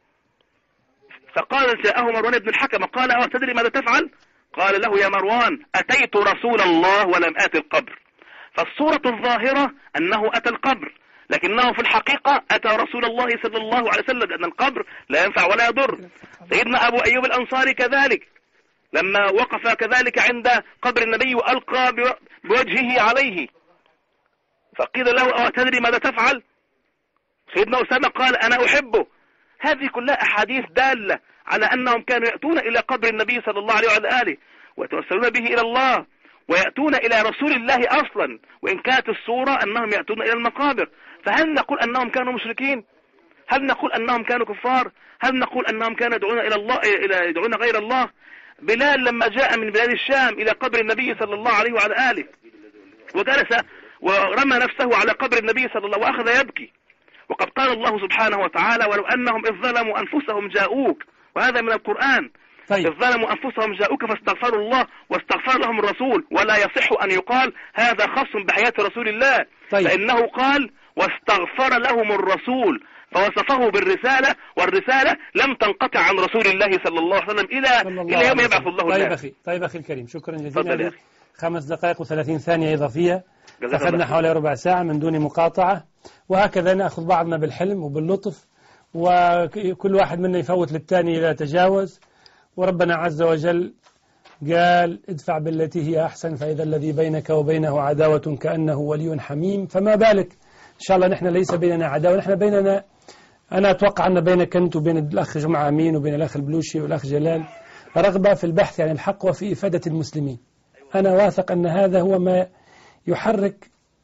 فقال جاءه مروان بن الحكم قال: أو تدري ماذا تفعل؟ قال له: يا مروان، أتيت رسول الله ولم آت القبر. فالصورة الظاهرة أنه أتى القبر، لكنه في الحقيقة أتى رسول الله صلى الله عليه وسلم، لأن القبر لا ينفع ولا يضر. سيدنا أبو أيوب الأنصاري كذلك لما وقف كذلك عند قبر النبي وألقى بوجهه عليه، فقيل له: أو تدري ماذا تفعل؟ سيدنا أسامة قال: أنا أحبه. هذه كلها أحاديث دالة على أنهم كانوا يأتون إلى قبر النبي صلى الله عليه وعلى آله ويتوسلون به إلى الله، ويأتون إلى رسول الله أصلا، وإن كانت الصورة أنهم يأتون إلى المقابر. فهل نقول أنهم كانوا مشركين؟ هل نقول أنهم كانوا كفار؟ هل نقول أنهم كانوا يدعون إلى الله، يدعون غير الله؟ بلال لما جاء من بلاد الشام إلى قبر النبي صلى الله عليه وعلى آله وجلس ورمى نفسه على قبر النبي صلى الله عليه وسلم وأخذ يبكي، وقد قال الله سبحانه وتعالى: ولو أنهم إذ ظلموا أنفسهم جاءوك، وهذا من القرآن. طيب. إذ ظلموا أنفسهم جاءوك فاستغفروا الله واستغفر لهم الرسول، ولا يصح أن يقال هذا خاص بحياة رسول الله. طيب. فإنه قال: واستغفر لهم الرسول، فوصفه بالرسالة، والرسالة لم تنقطع عن رسول الله صلى الله عليه وسلم إلى يوم يبعث الله الناس. طيب أخي الكريم، شكرا جزيلا. 5 دقائق و30 ثانية إضافية، أخذنا حوالي ربع ساعة من دون مقاطعة، وهكذا نأخذ بعضنا بالحلم وباللطف، وكل واحد منا يفوت للثاني إذا تجاوز. وربنا عز وجل قال: ادفع بالتي هي أحسن فإذا الذي بينك وبينه عداوة كأنه ولي حميم. فما بالك إن شاء الله نحن ليس بيننا عداوة، نحن بيننا، أنا أتوقع أن بينك أنت وبين الأخ جمعة أمين وبين الأخ البلوشي والأخ جلال رغبة في البحث عن الحق وفي إفادة المسلمين. أنا واثق أن هذا هو ما يحرك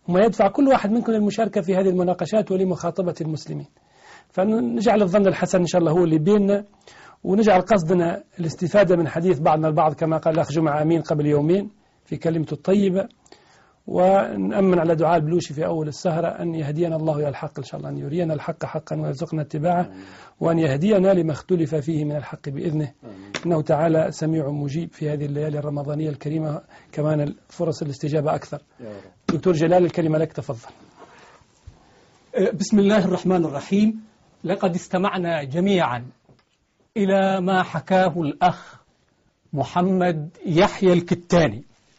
وما يدفع كل واحد منكم للمشاركة في هذه المناقشات ولمخاطبة المسلمين. فنجعل الظن الحسن إن شاء الله هو اللي بيننا، ونجعل قصدنا الاستفادة من حديث بعضنا البعض كما قال الأخ جمعة أمين قبل يومين في كلمته الطيبة، ونأمن على دعاء البلوشي في أول السهرة أن يهدينا الله إلى الحق إن شاء الله، أن يرينا الحق حقا ويرزقنا اتباعه، وأن يهدينا لما اختلف فيه من الحق بإذنه، إنه تعالى سميع مجيب في هذه الليالي الرمضانية الكريمة، كمان فرص الاستجابة أكثر. دكتور جلال الكلمة لك، تفضل. بسم الله الرحمن الرحيم. لقد استمعنا جميعا إلى ما حكاه الأخ محمد يحيى الكتاني،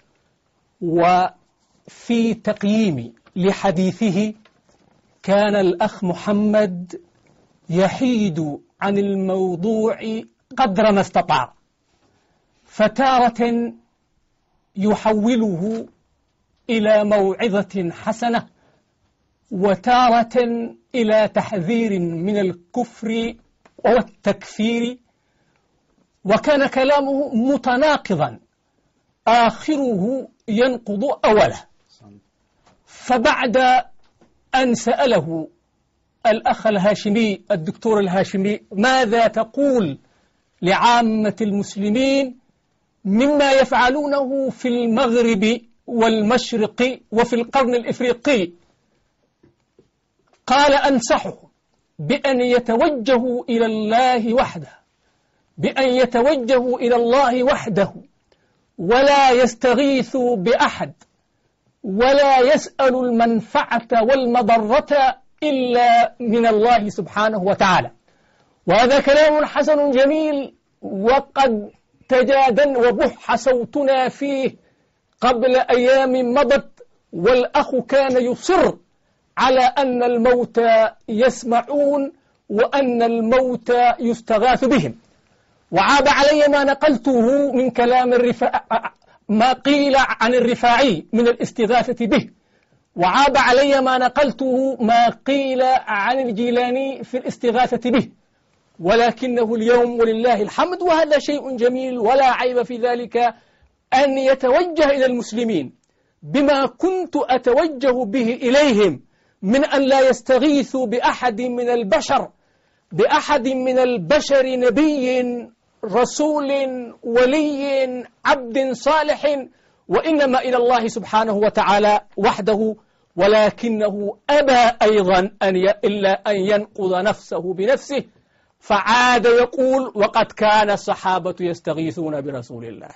وفي تقييمي لحديثه كان الأخ محمد يحيد عن الموضوع قدر ما استطاع، فتارة يحوله إلى موعظة حسنة، وتارة إلى تحذير من الكفر والتكفير، وكان كلامه متناقضا، آخره ينقض أوله. فبعد أن سأله الأخ الهاشمي الدكتور الهاشمي ماذا تقول لعامة المسلمين مما يفعلونه في المغرب والمشرق وفي القرن الإفريقي، قال أنصحه بأن يتوجهوا إلى الله وحده، بأن يتوجهوا إلى الله وحده، ولا يستغيثوا بأحد، ولا يسألوا المنفعة والمضرة إلا من الله سبحانه وتعالى. وهذا كلام حسن جميل، وقد تجادل وبح صوتنا فيه قبل أيام مضت، والأخ كان يصر على أن الموتى يسمعون وأن الموتى يستغاث بهم. وعاب علي ما نقلته من كلام ما قيل عن الرفاعي من الاستغاثة به، وعاب علي ما نقلته ما قيل عن الجيلاني في الاستغاثة به، ولكنه اليوم ولله الحمد وهذا شيء جميل ولا عيب في ذلك أن يتوجه إلى المسلمين بما كنت أتوجه به إليهم من أن لا يستغيثوا بأحد من البشر، بأحد من البشر، نبي، رسول، ولي، عبد صالح، وإنما إلى الله سبحانه وتعالى وحده. ولكنه أبى أيضا إلا أن ينقض نفسه بنفسه، فعاد يقول وقد كان الصحابة يستغيثون برسول الله.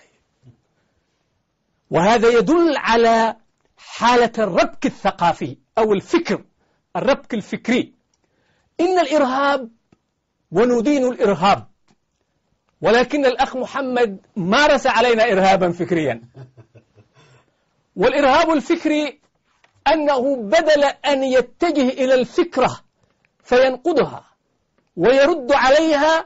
وهذا يدل على حالة الربك الثقافي أو الفكر، الربك الفكري. إن الإرهاب وندين الإرهاب، ولكن الأخ محمد مارس علينا إرهابا فكريا. والإرهاب الفكري أنه بدل أن يتجه إلى الفكرة فينقضها ويرد عليها،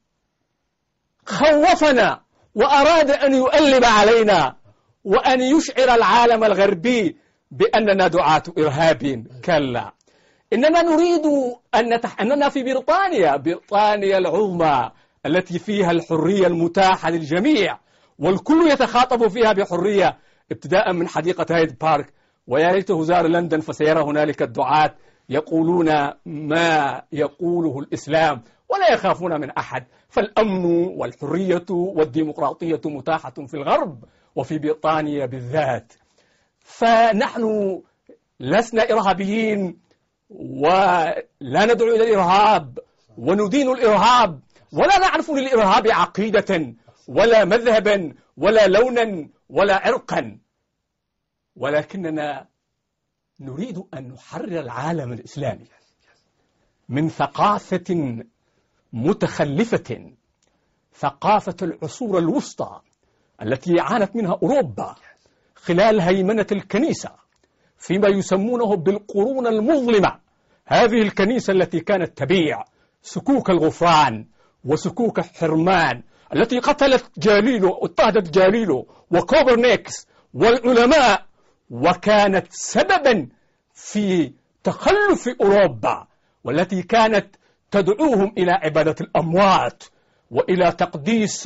خوفنا وأراد أن يؤلب علينا وأن يشعر العالم الغربي بأننا دعاة إرهاب. كلا، إننا نريد أننا في بريطانيا العظمى التي فيها الحرية المتاحة للجميع، والكل يتخاطب فيها بحرية، ابتداء من حديقة هايد بارك، ويا ليته زار لندن فسيرى هنالك الدعاة يقولون ما يقوله الإسلام ولا يخافون من أحد. فالأمن والحرية والديمقراطية متاحة في الغرب وفي بريطانيا بالذات. فنحن لسنا إرهابيين ولا ندعو إلى الإرهاب وندين الإرهاب، ولا نعرف للإرهاب عقيدة ولا مذهبا ولا لونا ولا عرقا، ولكننا نريد أن نحرر العالم الإسلامي من ثقافة متخلفة، ثقافة العصور الوسطى التي عانت منها أوروبا خلال هيمنة الكنيسة فيما يسمونه بالقرون المظلمة. هذه الكنيسة التي كانت تبيع سكوك الغفران وسكوك الحرمان، التي قتلت جاليلو واضطهدت جاليلو وكوبرنيكس والعلماء، وكانت سببا في تخلف أوروبا، والتي كانت تدعوهم إلى عبادة الأموات وإلى تقديس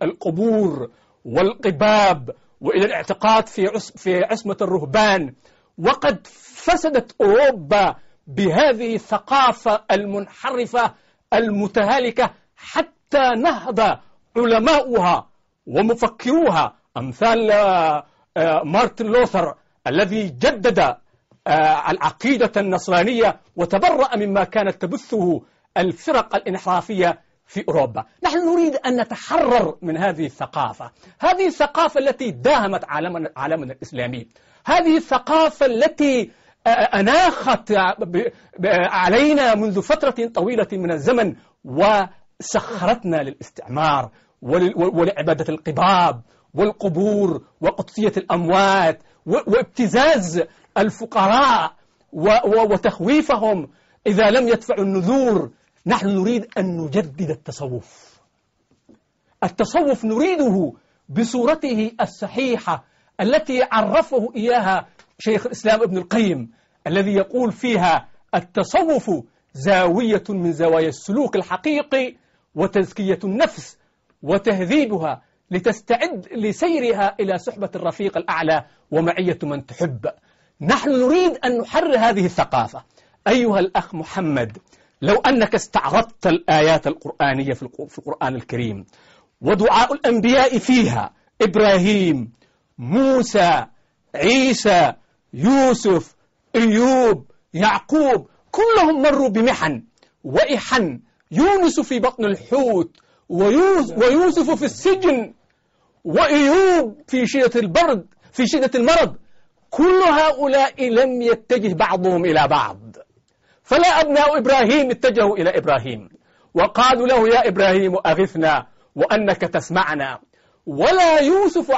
القبور والقباب وإلى الاعتقاد في عصمة الرهبان وقد فسدت أوروبا بهذه الثقافة المنحرفة المتهالكة، حتى نهض علماؤها ومفكروها أمثال مارتن لوثر الذي جدد العقيدة النصرانية وتبرأ مما كانت تبثه الفرق الانحرافية في أوروبا. نحن نريد أن نتحرر من هذه الثقافة، هذه الثقافة التي داهمت عالمنا الإسلامي، هذه الثقافة التي أناخت علينا منذ فترة طويلة من الزمن وسخرتنا للاستعمار ولعبادة القباب والقبور وقدسية الأموات وابتزاز الفقراء وتخويفهم إذا لم يدفعوا النذور. نحن نريد أن نجدد التصوف نريده بصورته الصحيحة التي عرفه إياها شيخ الإسلام ابن القيم، الذي يقول فيها: التصوف زاوية من زوايا السلوك الحقيقي وتزكية النفس وتهذيبها لتستعد لسيرها إلى صحبة الرفيق الأعلى ومعية من تحب. نحن نريد أن نحرر هذه الثقافة. أيها الأخ محمد، لو أنك استعرضت الآيات القرآنية في القرآن الكريم ودعاء الأنبياء فيها، إبراهيم، موسى، عيسى، يوسف، أيوب، يعقوب، كلهم مروا بمحن وإحن. يونس في بطن الحوت، ويوسف في السجن، وأيوب في شدة المرض. كل هؤلاء لم يتجه بعضهم إلى بعض، فلا أبناء إبراهيم اتجهوا إلى إبراهيم وقالوا له: يا إبراهيم أغثنا وأنك تسمعنا. ولا يوسف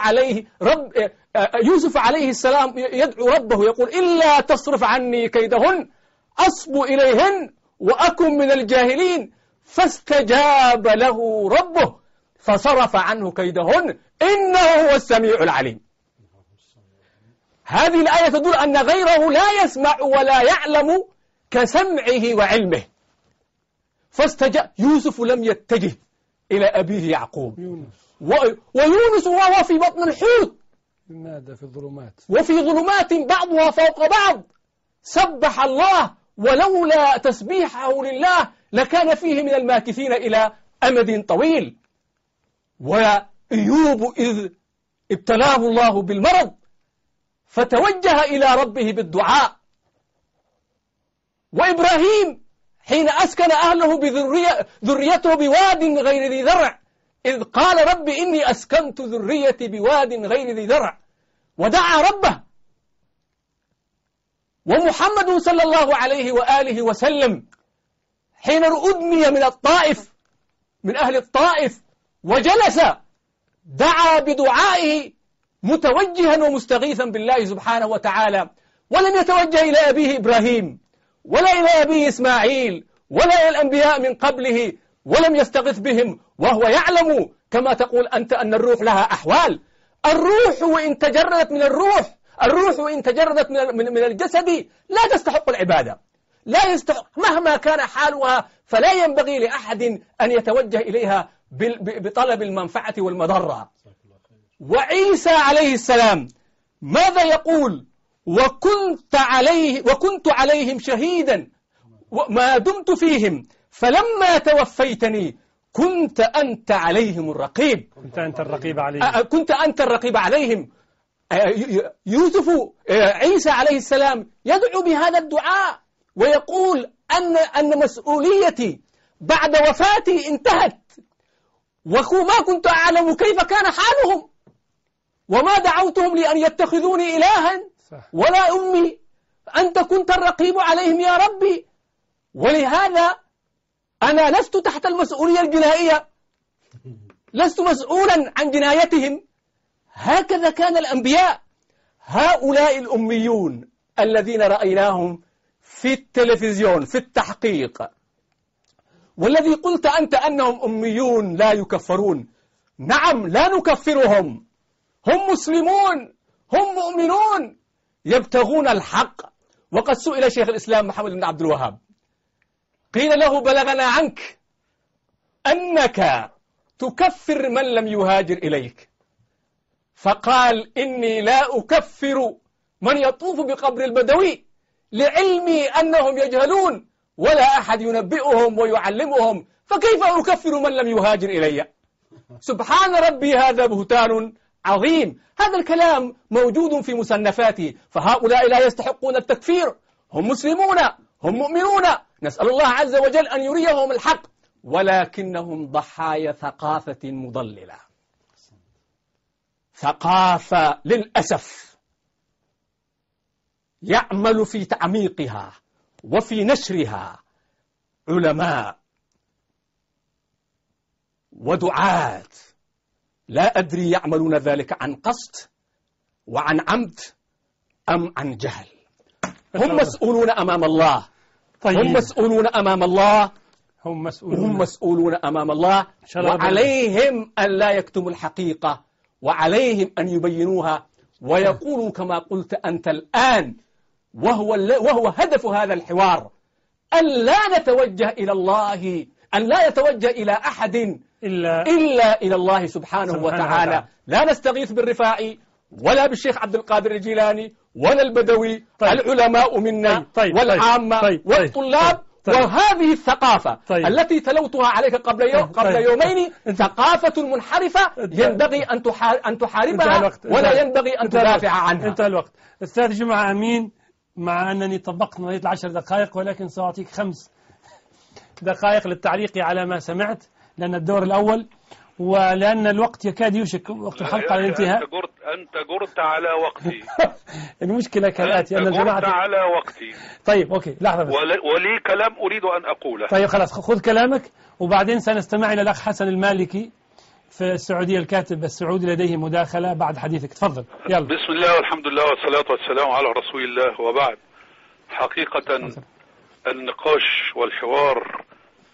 عليه السلام يدعو ربه يقول: إلا تصرف عني كيدهن أصب إليهن وأكن من الجاهلين. فاستجاب له ربه فصرف عنه كيدهن إنه هو السميع العليم. هذه الآية تدل أن غيره لا يسمع ولا يعلم كسمعه وعلمه. يوسف لم يتجه إلى أبيه يعقوب، ويونس وهو في بطن الحوت وفي ظلمات بعضها فوق بعض سبح الله، ولولا تسبيحه لله لكان فيه من الماكثين إلى أمد طويل. وأيوب إذ ابتلاه الله بالمرض فتوجه إلى ربه بالدعاء. وإبراهيم حين أسكن أهله ذريته بواد غير ذي ذرع إذ قال: رب إني أسكنت ذريتي بواد غير ذي ذرع، ودعا ربه. ومحمد صلى الله عليه وآله وسلم حين أدني من أهل الطائف وجلس دعا بدعائه متوجها ومستغيثا بالله سبحانه وتعالى، ولم يتوجه إلى أبيه إبراهيم ولا إلى أبيه إسماعيل ولا إلى الأنبياء من قبله، ولم يستغث بهم وهو يعلم كما تقول أنت أن الروح لها أحوال. الروح وإن تجردت من الروح وإن تجردت من الجسد لا تستحق العبادة، لا يستحق مهما كان حالها، فلا ينبغي لأحد أن يتوجه إليها بطلب المنفعة والمضرة. وعيسى عليه السلام ماذا يقول؟ وكنت عليهم شهيدا ما دمت فيهم فلما توفيتني كنت أنت عليهم الرقيب. كنت أنت الرقيب عليهم. عيسى عليه السلام يدعو بهذا الدعاء ويقول أن مسؤوليتي بعد وفاتي انتهت، وما كنت أعلم كيف كان حالهم، وما دعوتهم لأن يتخذوني إلها ولا أمي، أنت كنت الرقيب عليهم يا ربي، ولهذا أنا لست تحت المسؤولية الجنائية، لست مسؤولا عن جنايتهم. هكذا كان الأنبياء. هؤلاء الأميون الذين رأيناهم في التلفزيون في التحقيق، والذي قلت أنت أنهم أميون لا يكفرون، نعم لا نكفرهم، هم مسلمون، هم مؤمنون يبتغون الحق. وقد سئل شيخ الإسلام محمد بن عبد الوهاب قيل له: بلغنا عنك أنك تكفر من لم يهاجر إليك، فقال: إني لا أكفر من يطوف بقبر البدوي لعلمي أنهم يجهلون ولا أحد ينبئهم ويعلمهم، فكيف أكفر من لم يهاجر إلي؟ سبحان ربي، هذا بهتان عظيم. هذا الكلام موجود في مصنفاتي، فهؤلاء لا يستحقون التكفير، هم مسلمون، هم مؤمنون، نسأل الله عز وجل أن يريهم الحق، ولكنهم ضحايا ثقافة مضللة، ثقافة للأسف يعمل في تعميقها وفي نشرها علماء ودعاة لا أدري يعملون ذلك عن قصد وعن عمد أم عن جهل. هم مسؤولون أمام الله. طيب. هم مسؤولون أمام الله. هم مسؤولون أمام الله، وعليهم أن لا يكتموا الحقيقة، وعليهم أن يبينوها ويقولوا كما قلت أنت الآن، وهو هدف هذا الحوار، أن لا نتوجه إلى الله، أن لا يتوجه إلى أحد إلا إلى الله سبحانه وتعالى. لا نستغيث بالرفاعي ولا بالشيخ عبد القادر الجيلاني ولا البدوي. طيب. العلماء منا والعامة والطلاب. وهذه الثقافة التي تلوتها عليك قبل يومين ثقافة منحرفة ينبغي أن تحاربها ولا ينبغي أن تدافع عنها. انتهى الوقت. أستاذ جمعة أمين، مع أنني طبقت نهاية 10 دقائق، ولكن سأعطيك 5 دقائق للتعليق على ما سمعت، لأن الدور الأول ولأن الوقت يكاد يوشك وقت الحلقة على الانتهاء. أنت جرت على وقتي. المشكلة كالآتي أن الجماعة جرت على وقتي. طيب أوكي، لحظة بس. ولي كلام أريد أن أقوله. طيب خلاص، خذ كلامك وبعدين سنستمع إلى الأخ حسن المالكي في السعودية، الكاتب السعودي، لديه مداخلة بعد حديثك. تفضل. يلا. بسم الله والحمد لله والصلاة والسلام على رسول الله، وبعد. حقيقة النقاش والحوار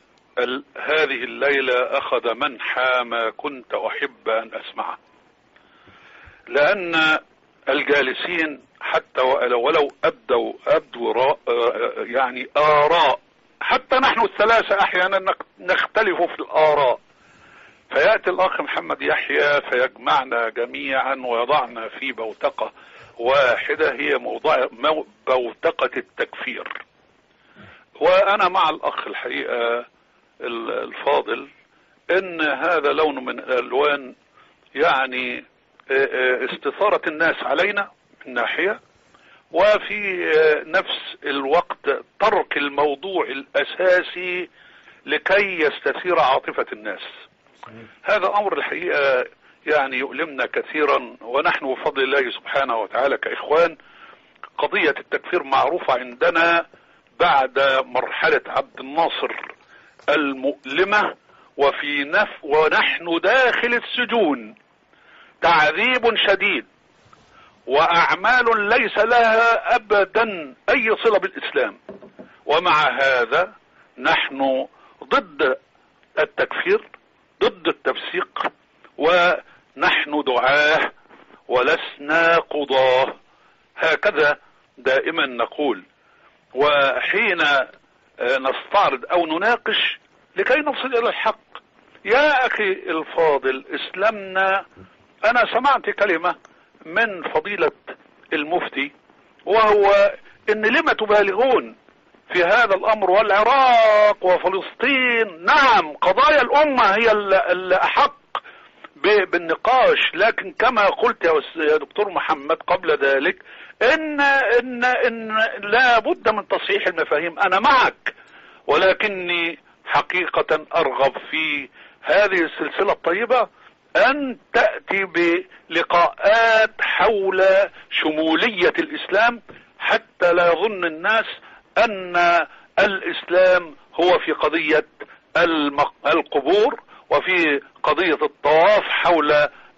هذه الليلة أخذ منحى ما كنت أحب أن أسمعه، لأن الجالسين حتى ولو أبدوا يعني آراء، حتى نحن الثلاثة أحيانا نختلف في الآراء، فيأتي الأخ محمد يحيى فيجمعنا جميعا ويضعنا في بوتقة واحدة هي بوتقة التكفير. وأنا مع الأخ الحقيقة الفاضل ان هذا لون من الالوان يعني استثارة الناس علينا من ناحية، وفي نفس الوقت ترك الموضوع الاساسي لكي يستثير عاطفة الناس. هذا امر الحقيقة يعني يؤلمنا كثيرا، ونحن بفضل الله سبحانه وتعالى كاخوان قضية التكفير معروفة عندنا بعد مرحلة عبد الناصر المؤلمة، ونحن داخل السجون تعذيب شديد وأعمال ليس لها أبدا أي صلة بالإسلام، ومع هذا نحن ضد التكفير، ضد التفسيق، ونحن دعاة ولسنا قضاة، هكذا دائما نقول. وحين نستعرض أو نناقش لكي نصل إلى الحق. يا أخي الفاضل، إسلامنا، أنا سمعت كلمة من فضيلة المفتي، وهو إن لما تبالغون في هذا الأمر، والعراق وفلسطين نعم قضايا الأمة هي الأحق بالنقاش، لكن كما قلت يا دكتور محمد قبل ذلك إن لا بد من تصحيح المفاهيم. أنا معك، ولكني حقيقة أرغب في هذه السلسلة الطيبة أن تأتي بلقاءات حول شمولية الإسلام، حتى لا يظن الناس أن الإسلام هو في قضية القبور وفي قضية الطواف حول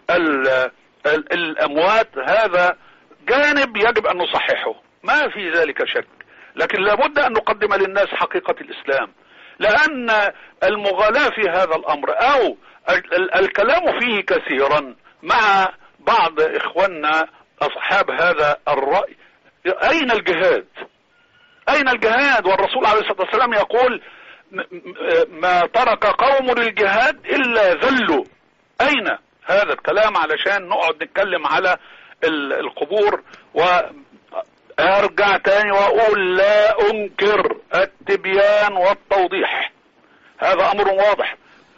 الأموات. هذا جانب يجب أن نصححه، ما في ذلك شك، لكن لابد أن نقدم للناس حقيقة الإسلام، لأن المغالاة في هذا الأمر أو الكلام فيه كثيرا مع بعض إخواننا أصحاب هذا الرأي. أين الجهاد؟ أين الجهاد؟ والرسول عليه الصلاة والسلام يقول ما ترك قوم الجهاد إلا ذلوا. أين هذا الكلام علشان نقعد نتكلم على القبور ارجع تاني واقول لا انكر التبيان والتوضيح، هذا امر واضح.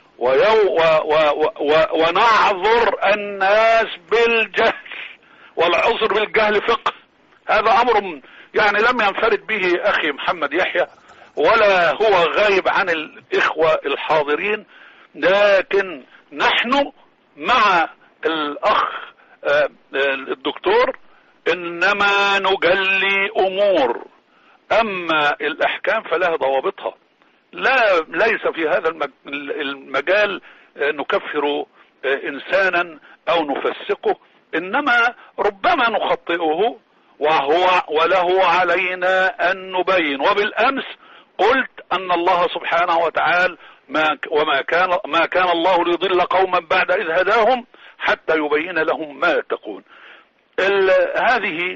ونعذر الناس بالجهل، والعذر بالجهل فقه، هذا امر يعني لم ينفرد به اخي محمد يحيى ولا هو غايب عن الاخوة الحاضرين، لكن نحن مع الاخ الدكتور انما نجلي امور، اما الاحكام فلها ضوابطها. ليس في هذا المجال نكفر انسانا او نفسقه، انما ربما نخطئه وله علينا ان نبين. وبالامس قلت ان الله سبحانه وتعالى ما كان الله ليضل قوما بعد اذ هداهم حتى يبين لهم ما يتقون. هذه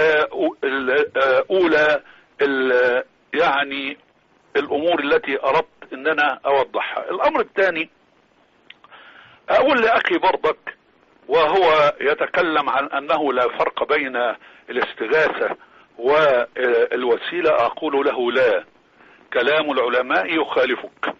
اولى يعني الامور التي اردت ان انا اوضحها. الامر الثاني اقول لاخي برضك وهو يتكلم عن انه لا فرق بين الاستغاثة والوسيلة، اقول له لا، كلام العلماء يخالفك.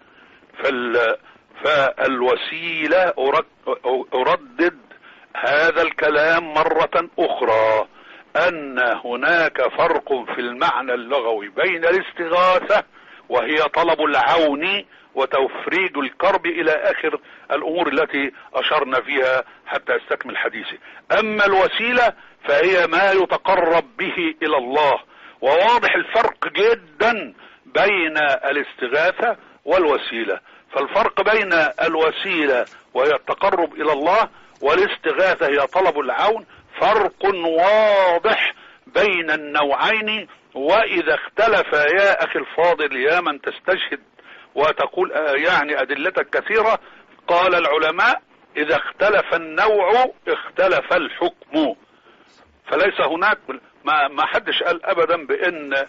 فالوسيلة اردد هذا الكلام مرة اخرى، ان هناك فرق في المعنى اللغوي بين الاستغاثة وهي طلب العون وتفريج الكرب الى اخر الامور التي اشرنا فيها حتى استكمل حديثي. اما الوسيلة فهي ما يتقرب به الى الله، وواضح الفرق جدا بين الاستغاثة والوسيلة. فالفرق بين الوسيلة وهي التقرب الى الله والاستغاثة هي طلب العون فرق واضح بين النوعين. واذا اختلف يا اخي الفاضل يا من تستشهد وتقول يعني ادلتك كثيرة، قال العلماء اذا اختلف النوع اختلف الحكم. فليس هناك ما حدش قال ابدا بان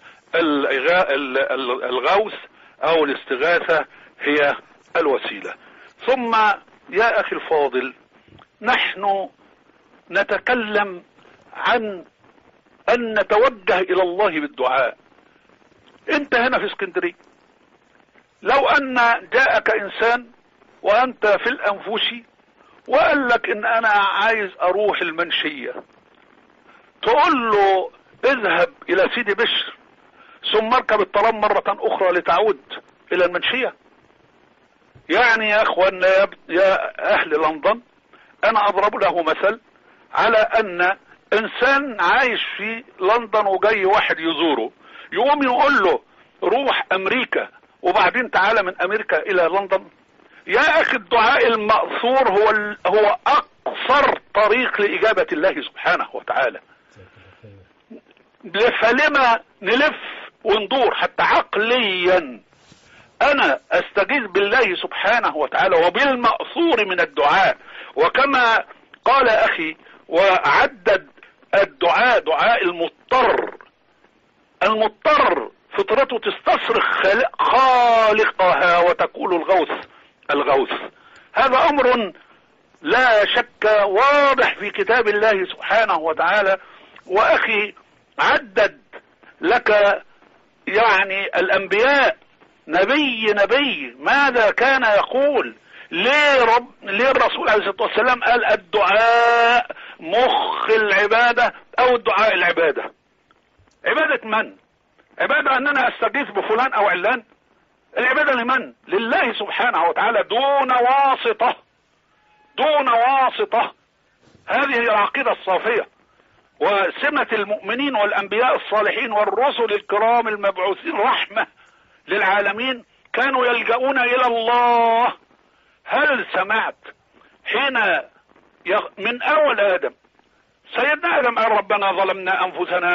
الغوث او الاستغاثة هي الوسيلة. ثم يا اخي الفاضل نحن نتكلم عن ان نتوجه الى الله بالدعاء. انت هنا في اسكندرية لو ان جاءك انسان وانت في الانفوشي وقال لك ان انا عايز اروح المنشية، تقول له اذهب الى سيدي بشر ثم اركب الترام مرة اخرى لتعود الى المنشية؟ يعني يا اخوان يا اهل لندن، انا اضرب له مثل على ان انسان عايش في لندن وجاي واحد يزوره، يقوم يقول له روح امريكا وبعدين تعالى من امريكا الى لندن. يا اخي الدعاء المأثور هو اقصر طريق لاجابة الله سبحانه وتعالى. فلما نلف وندور حتى عقليا؟ انا استجيز بالله سبحانه وتعالى وبالمأثور من الدعاء. وكما قال اخي وعدد الدعاء، دعاء المضطر فطرته تستصرخ خالقها وتقول الغوث. هذا امر لا شك واضح في كتاب الله سبحانه وتعالى. واخي عدد لك يعني الانبياء نبي ماذا كان يقول. ليه الرسول عليه الصلاة والسلام قال الدعاء مخ العبادة او الدعاء العبادة؟ عبادة من؟ عبادة ان انا استغيث بفلان او علان؟ العبادة لمن؟ لله سبحانه وتعالى دون واسطة. هذه هي العقيدة الصافية وسمة المؤمنين والانبياء الصالحين والرسل الكرام المبعوثين رحمة للعالمين، كانوا يلجؤون الى الله. هل سمعت حين من اول ادم سيدنا ادم قال ربنا ظلمنا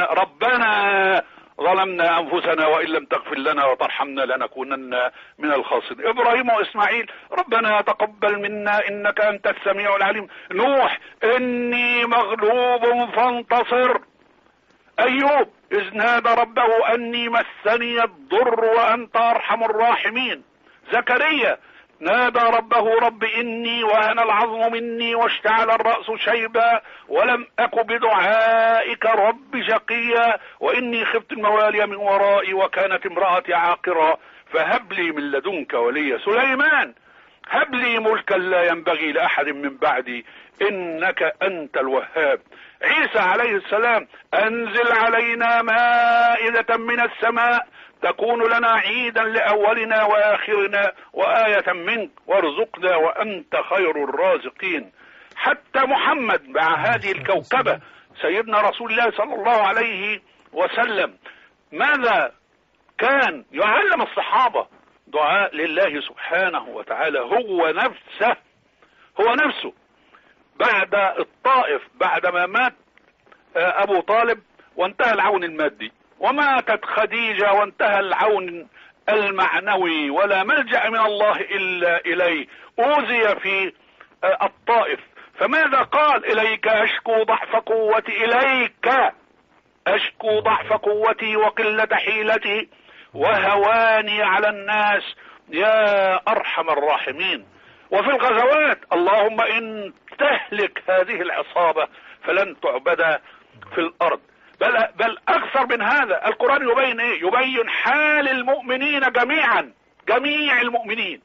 انفسنا وان لم تغفر لنا وترحمنا لنكونن من الخاسرين. ابراهيم واسماعيل ربنا تقبل منا انك انت السميع العليم. نوح اني مغلوب فانتصر. ايوب اذ نادى ربه اني مسني الضر وانت ارحم الراحمين. زكريا نادى ربه رب إني وهن العظم مني واشتعل الرأس شيبا ولم أك بدعائك رب شقيا وإني خفت الموالي من ورائي وكانت امرأتي عاقرا فهب لي من لدنك وليا. سليمان هب لي ملكا لا ينبغي لأحد من بعدي إنك أنت الوهاب. عيسى عليه السلام أنزل علينا مائدة من السماء تكون لنا عيدا لأولنا وآخرنا وآية منك وارزقنا وأنت خير الرازقين. حتى محمد مع هذه الكوكبة سيدنا رسول الله صلى الله عليه وسلم ماذا كان يعلم الصحابة؟ دعاء لله سبحانه وتعالى. هو نفسه بعد الطائف بعدما مات أبو طالب وانتهى العون المادي، وماتت خديجة وانتهى العون المعنوي، ولا ملجأ من الله إلا إليه. أوذي في الطائف، فماذا قال؟ إليك أشكو ضعف قوتي، إليك أشكو ضعف قوتي وقلة حيلتي وهواني على الناس يا أرحم الراحمين. وفي الغزوات اللهم إن تهلك هذه العصابة فلن تعبد في الأرض. بل أكثر من هذا، القرآن يبين إيه؟ يبين حال المؤمنين جميعا، جميع المؤمنين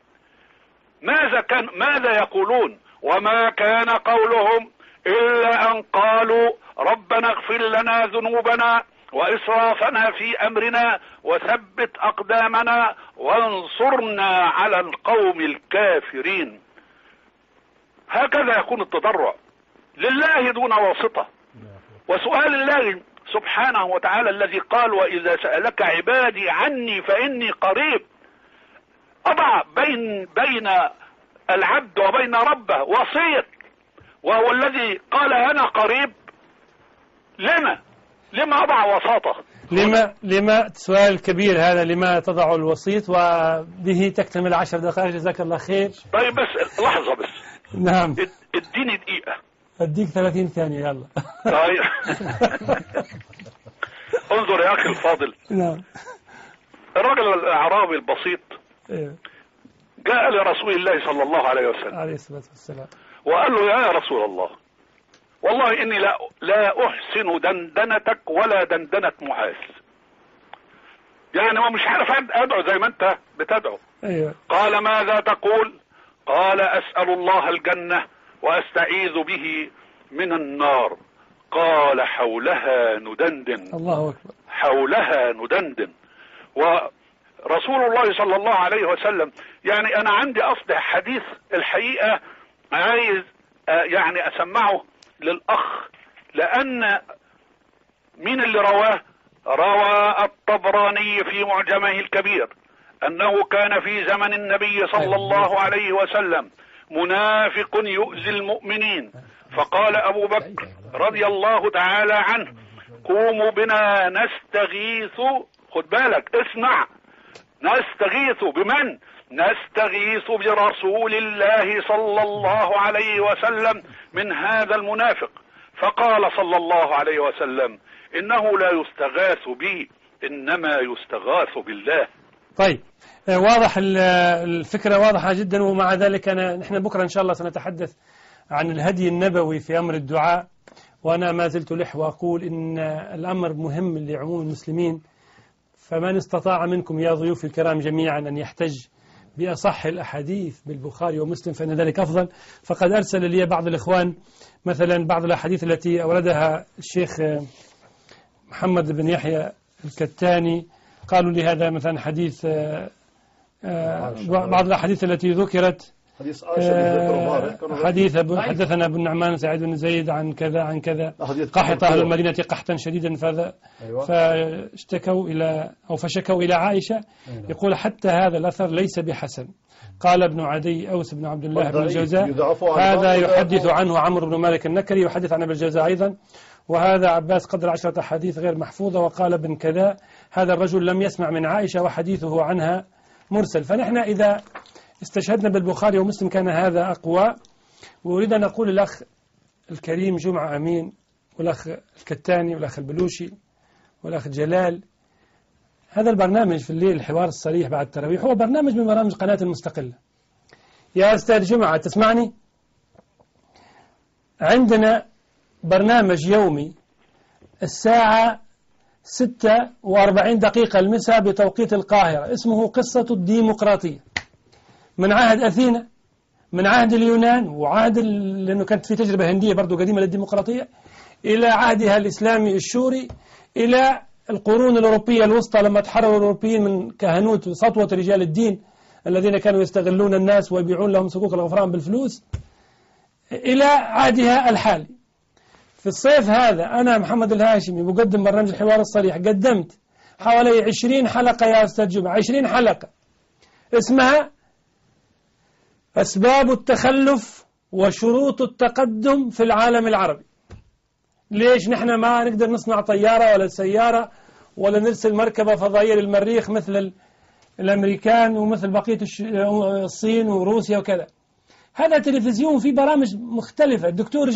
ماذا يقولون؟ وما كان قولهم إلا أن قالوا ربنا اغفر لنا ذنوبنا وإسرافنا في أمرنا وثبت أقدامنا وانصرنا على القوم الكافرين. هكذا يكون التضرع لله دون واسطة، وسؤال الله سبحانه وتعالى الذي قال وإذا سألك عبادي عني فإني قريب. أضع بين العبد وبين ربه وسيط، وهو الذي قال أنا قريب. لما أضع وساطة؟ لما سؤال كبير هذا، لما تضع الوسيط؟ وبه تكتمل 10 دقائق. جزاك الله خير. طيب بس لحظة بس. نعم. اديني دقيقة. اديك 30 ثانية يلا. طيب. انظر يا أخي الفاضل. نعم. الرجل الأعرابي البسيط جاء لرسول الله صلى الله عليه وسلم عليه الصلاة والسلام وقال له يا رسول الله والله إني لا أحسن دندنتك ولا دندنة معاذ. يعني ما مش عارف أدعو زي ما أنت بتدعو. أيوة. قال ماذا تقول؟ قال أسأل الله الجنة وأستعيذ به من النار. قال حولها ندندن. الله أكبر. حولها ندندن. ورسول الله صلى الله عليه وسلم، يعني أنا عندي أصل حديث الحقيقة عايز يعني أسمعه للأخ، لأن مين اللي رواه؟ روى الطبراني في معجمه الكبير أنه كان في زمن النبي صلى الله عليه وسلم منافق يؤذي المؤمنين، فقال أبو بكر رضي الله تعالى عنه قوموا بنا نستغيث. خد بالك اسمع، نستغيث بمن؟ نستغيث برسول الله صلى الله عليه وسلم من هذا المنافق. فقال صلى الله عليه وسلم إنه لا يستغاث بي إنما يستغاث بالله. طيب واضح الفكرة واضحة جدا. ومع ذلك نحن بكرة إن شاء الله سنتحدث عن الهدي النبوي في أمر الدعاء، وأنا ما زلت لح وأقول إن الأمر مهم لعموم المسلمين، فمن استطاع منكم يا ضيوف الكرام جميعا أن يحتج بأصح الأحاديث بالبخاري ومسلم فإن ذلك أفضل. فقد أرسل لي بعض الإخوان مثلا بعض الأحاديث التي أوردها الشيخ محمد بن يحيى الكتاني، قالوا لي هذا مثلا حديث بعض الأحاديث التي ذكرت حديث حدثنا ابن نعمان سعيد بن زيد عن كذا عن كذا قحط أهل المدينة قحطا شديدا فاشتكوا إلى أو فشكوا إلى عائشة. يقول حتى هذا الأثر ليس بحسن. قال ابن عدي أوس بن عبد الله بن الجوزاء هذا يحدث عنه عمرو بن مالك النكري يحدث عن ابن الجوزاء أيضا، وهذا عباس قدر 10 أحاديث غير محفوظة. وقال ابن كذا هذا الرجل لم يسمع من عائشة وحديثه عنها مرسل. فنحن إذا استشهدنا بالبخاري ومسلم كان هذا أقوى. وأريد أن أقول الأخ الكريم جمعة أمين والأخ الكتاني والأخ البلوشي والأخ جلال، هذا البرنامج في الليل الحوار الصريح بعد التراويح هو برنامج من برامج قناة المستقلة. يا أستاذ جمعة تسمعني؟ عندنا برنامج يومي الساعة 46 المساء بتوقيت القاهرة، اسمه قصة الديمقراطية، من عهد أثينا، من عهد اليونان، وعهد لأنه كانت في تجربة هندية برضو قديمة للديمقراطية، إلى عهدها الإسلامي الشوري، إلى القرون الأوروبية الوسطى لما تحرروا الأوروبيين من كهنوت وسطوة رجال الدين الذين كانوا يستغلون الناس ويبيعون لهم صكوك الغفران بالفلوس، إلى عهدها الحالي. في الصيف هذا أنا محمد الهاشمي مقدم برنامج الحوار الصريح، قدمت حوالي 20 حلقة يا أستاذ جمعة، 20 حلقة اسمها أسباب التخلف وشروط التقدم في العالم العربي. ليش نحن ما نقدر نصنع طيارة ولا سيارة ولا نرسل مركبة فضائية للمريخ مثل الأمريكان ومثل بقية الصين وروسيا وكذا؟ هذا تلفزيون فيه برامج مختلفة. الدكتور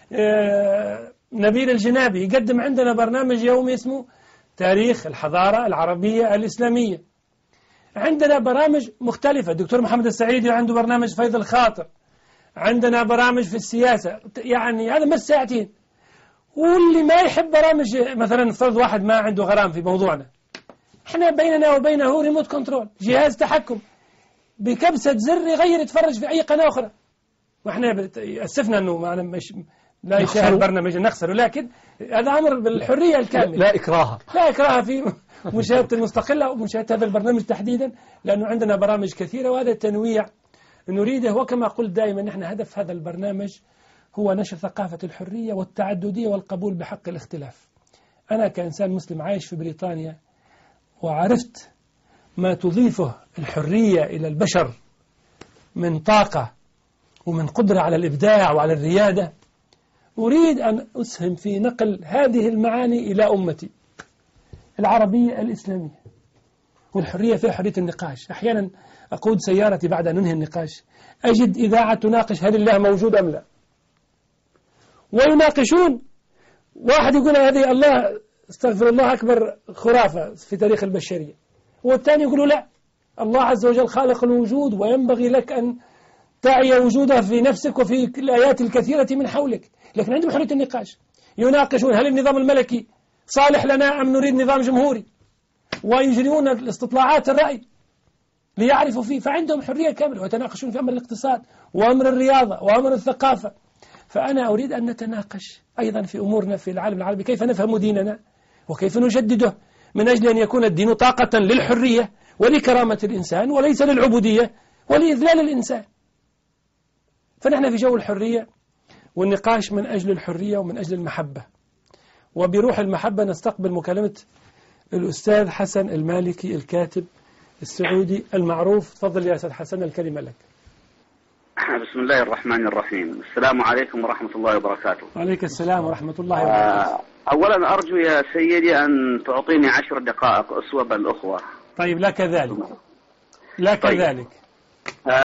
نبيل الجنابي يقدم عندنا برنامج يومي اسمه تاريخ الحضارة العربية الإسلامية. عندنا برامج مختلفة. الدكتور محمد السعيدي عنده برنامج فيض الخاطر. عندنا برامج في السياسة، يعني هذا مش ساعتين. واللي ما يحب برامج، مثلا نفترض واحد ما عنده غرام في موضوعنا، احنا بيننا وبينه ريموت كنترول، جهاز تحكم، بكبسة زر يغير يتفرج في أي قناة أخرى. واحنا يأسفنا أنه معنا مش لا يشاهد برنامج نخسره، لكن هذا أمر بالحرية الكاملة، لا إكراه في مشاهدة المستقلة ومشاهدة هذا البرنامج تحديدا، لأنه عندنا برامج كثيرة وهذا التنويع نريده. وكما قلت دائما نحن هدف هذا البرنامج هو نشر ثقافة الحرية والتعددية والقبول بحق الاختلاف. أنا كإنسان مسلم عايش في بريطانيا وعرفت ما تضيفه الحرية إلى البشر من طاقة ومن قدرة على الإبداع وعلى الريادة. أريد أن أسهم في نقل هذه المعاني إلى أمتي العربية الإسلامية. والحرية فيها حرية النقاش. أحيانا أقود سيارتي بعد أن أنهي النقاش أجد إذاعة تناقش هل الله موجود أم لا، ويناقشون. واحد يقول هذه الله استغفر الله أكبر خرافة في تاريخ البشرية، والثاني يقول لا، الله عز وجل خالق الوجود وينبغي لك أن تعي وجوده في نفسك وفي الآيات الكثيرة من حولك. لكن عندهم حرية النقاش. يناقشون هل النظام الملكي صالح لنا أم نريد نظام جمهوري، ويجرون الاستطلاعات الرأي ليعرفوا فيه. فعندهم حرية كاملة، ويتناقشون في أمر الاقتصاد وأمر الرياضة وأمر الثقافة. فأنا أريد أن نتناقش أيضا في أمورنا في العالم العربي، كيف نفهم ديننا وكيف نجدده من أجل أن يكون الدين طاقة للحرية ولكرامة الإنسان وليس للعبودية ولإذلال الإنسان. فنحن في جو الحرية والنقاش من أجل الحرية ومن أجل المحبة. وبروح المحبة نستقبل مكالمة الأستاذ حسن المالكي الكاتب السعودي المعروف. تفضل يا أستاذ حسن، الكلمة لك. بسم الله الرحمن الرحيم. السلام عليكم ورحمة الله وبركاته. وعليك السلام ورحمة الله وبركاته. أولا أرجو يا سيدي أن تعطيني 10 دقائق أسوة بالأخوة. طيب لا كذلك.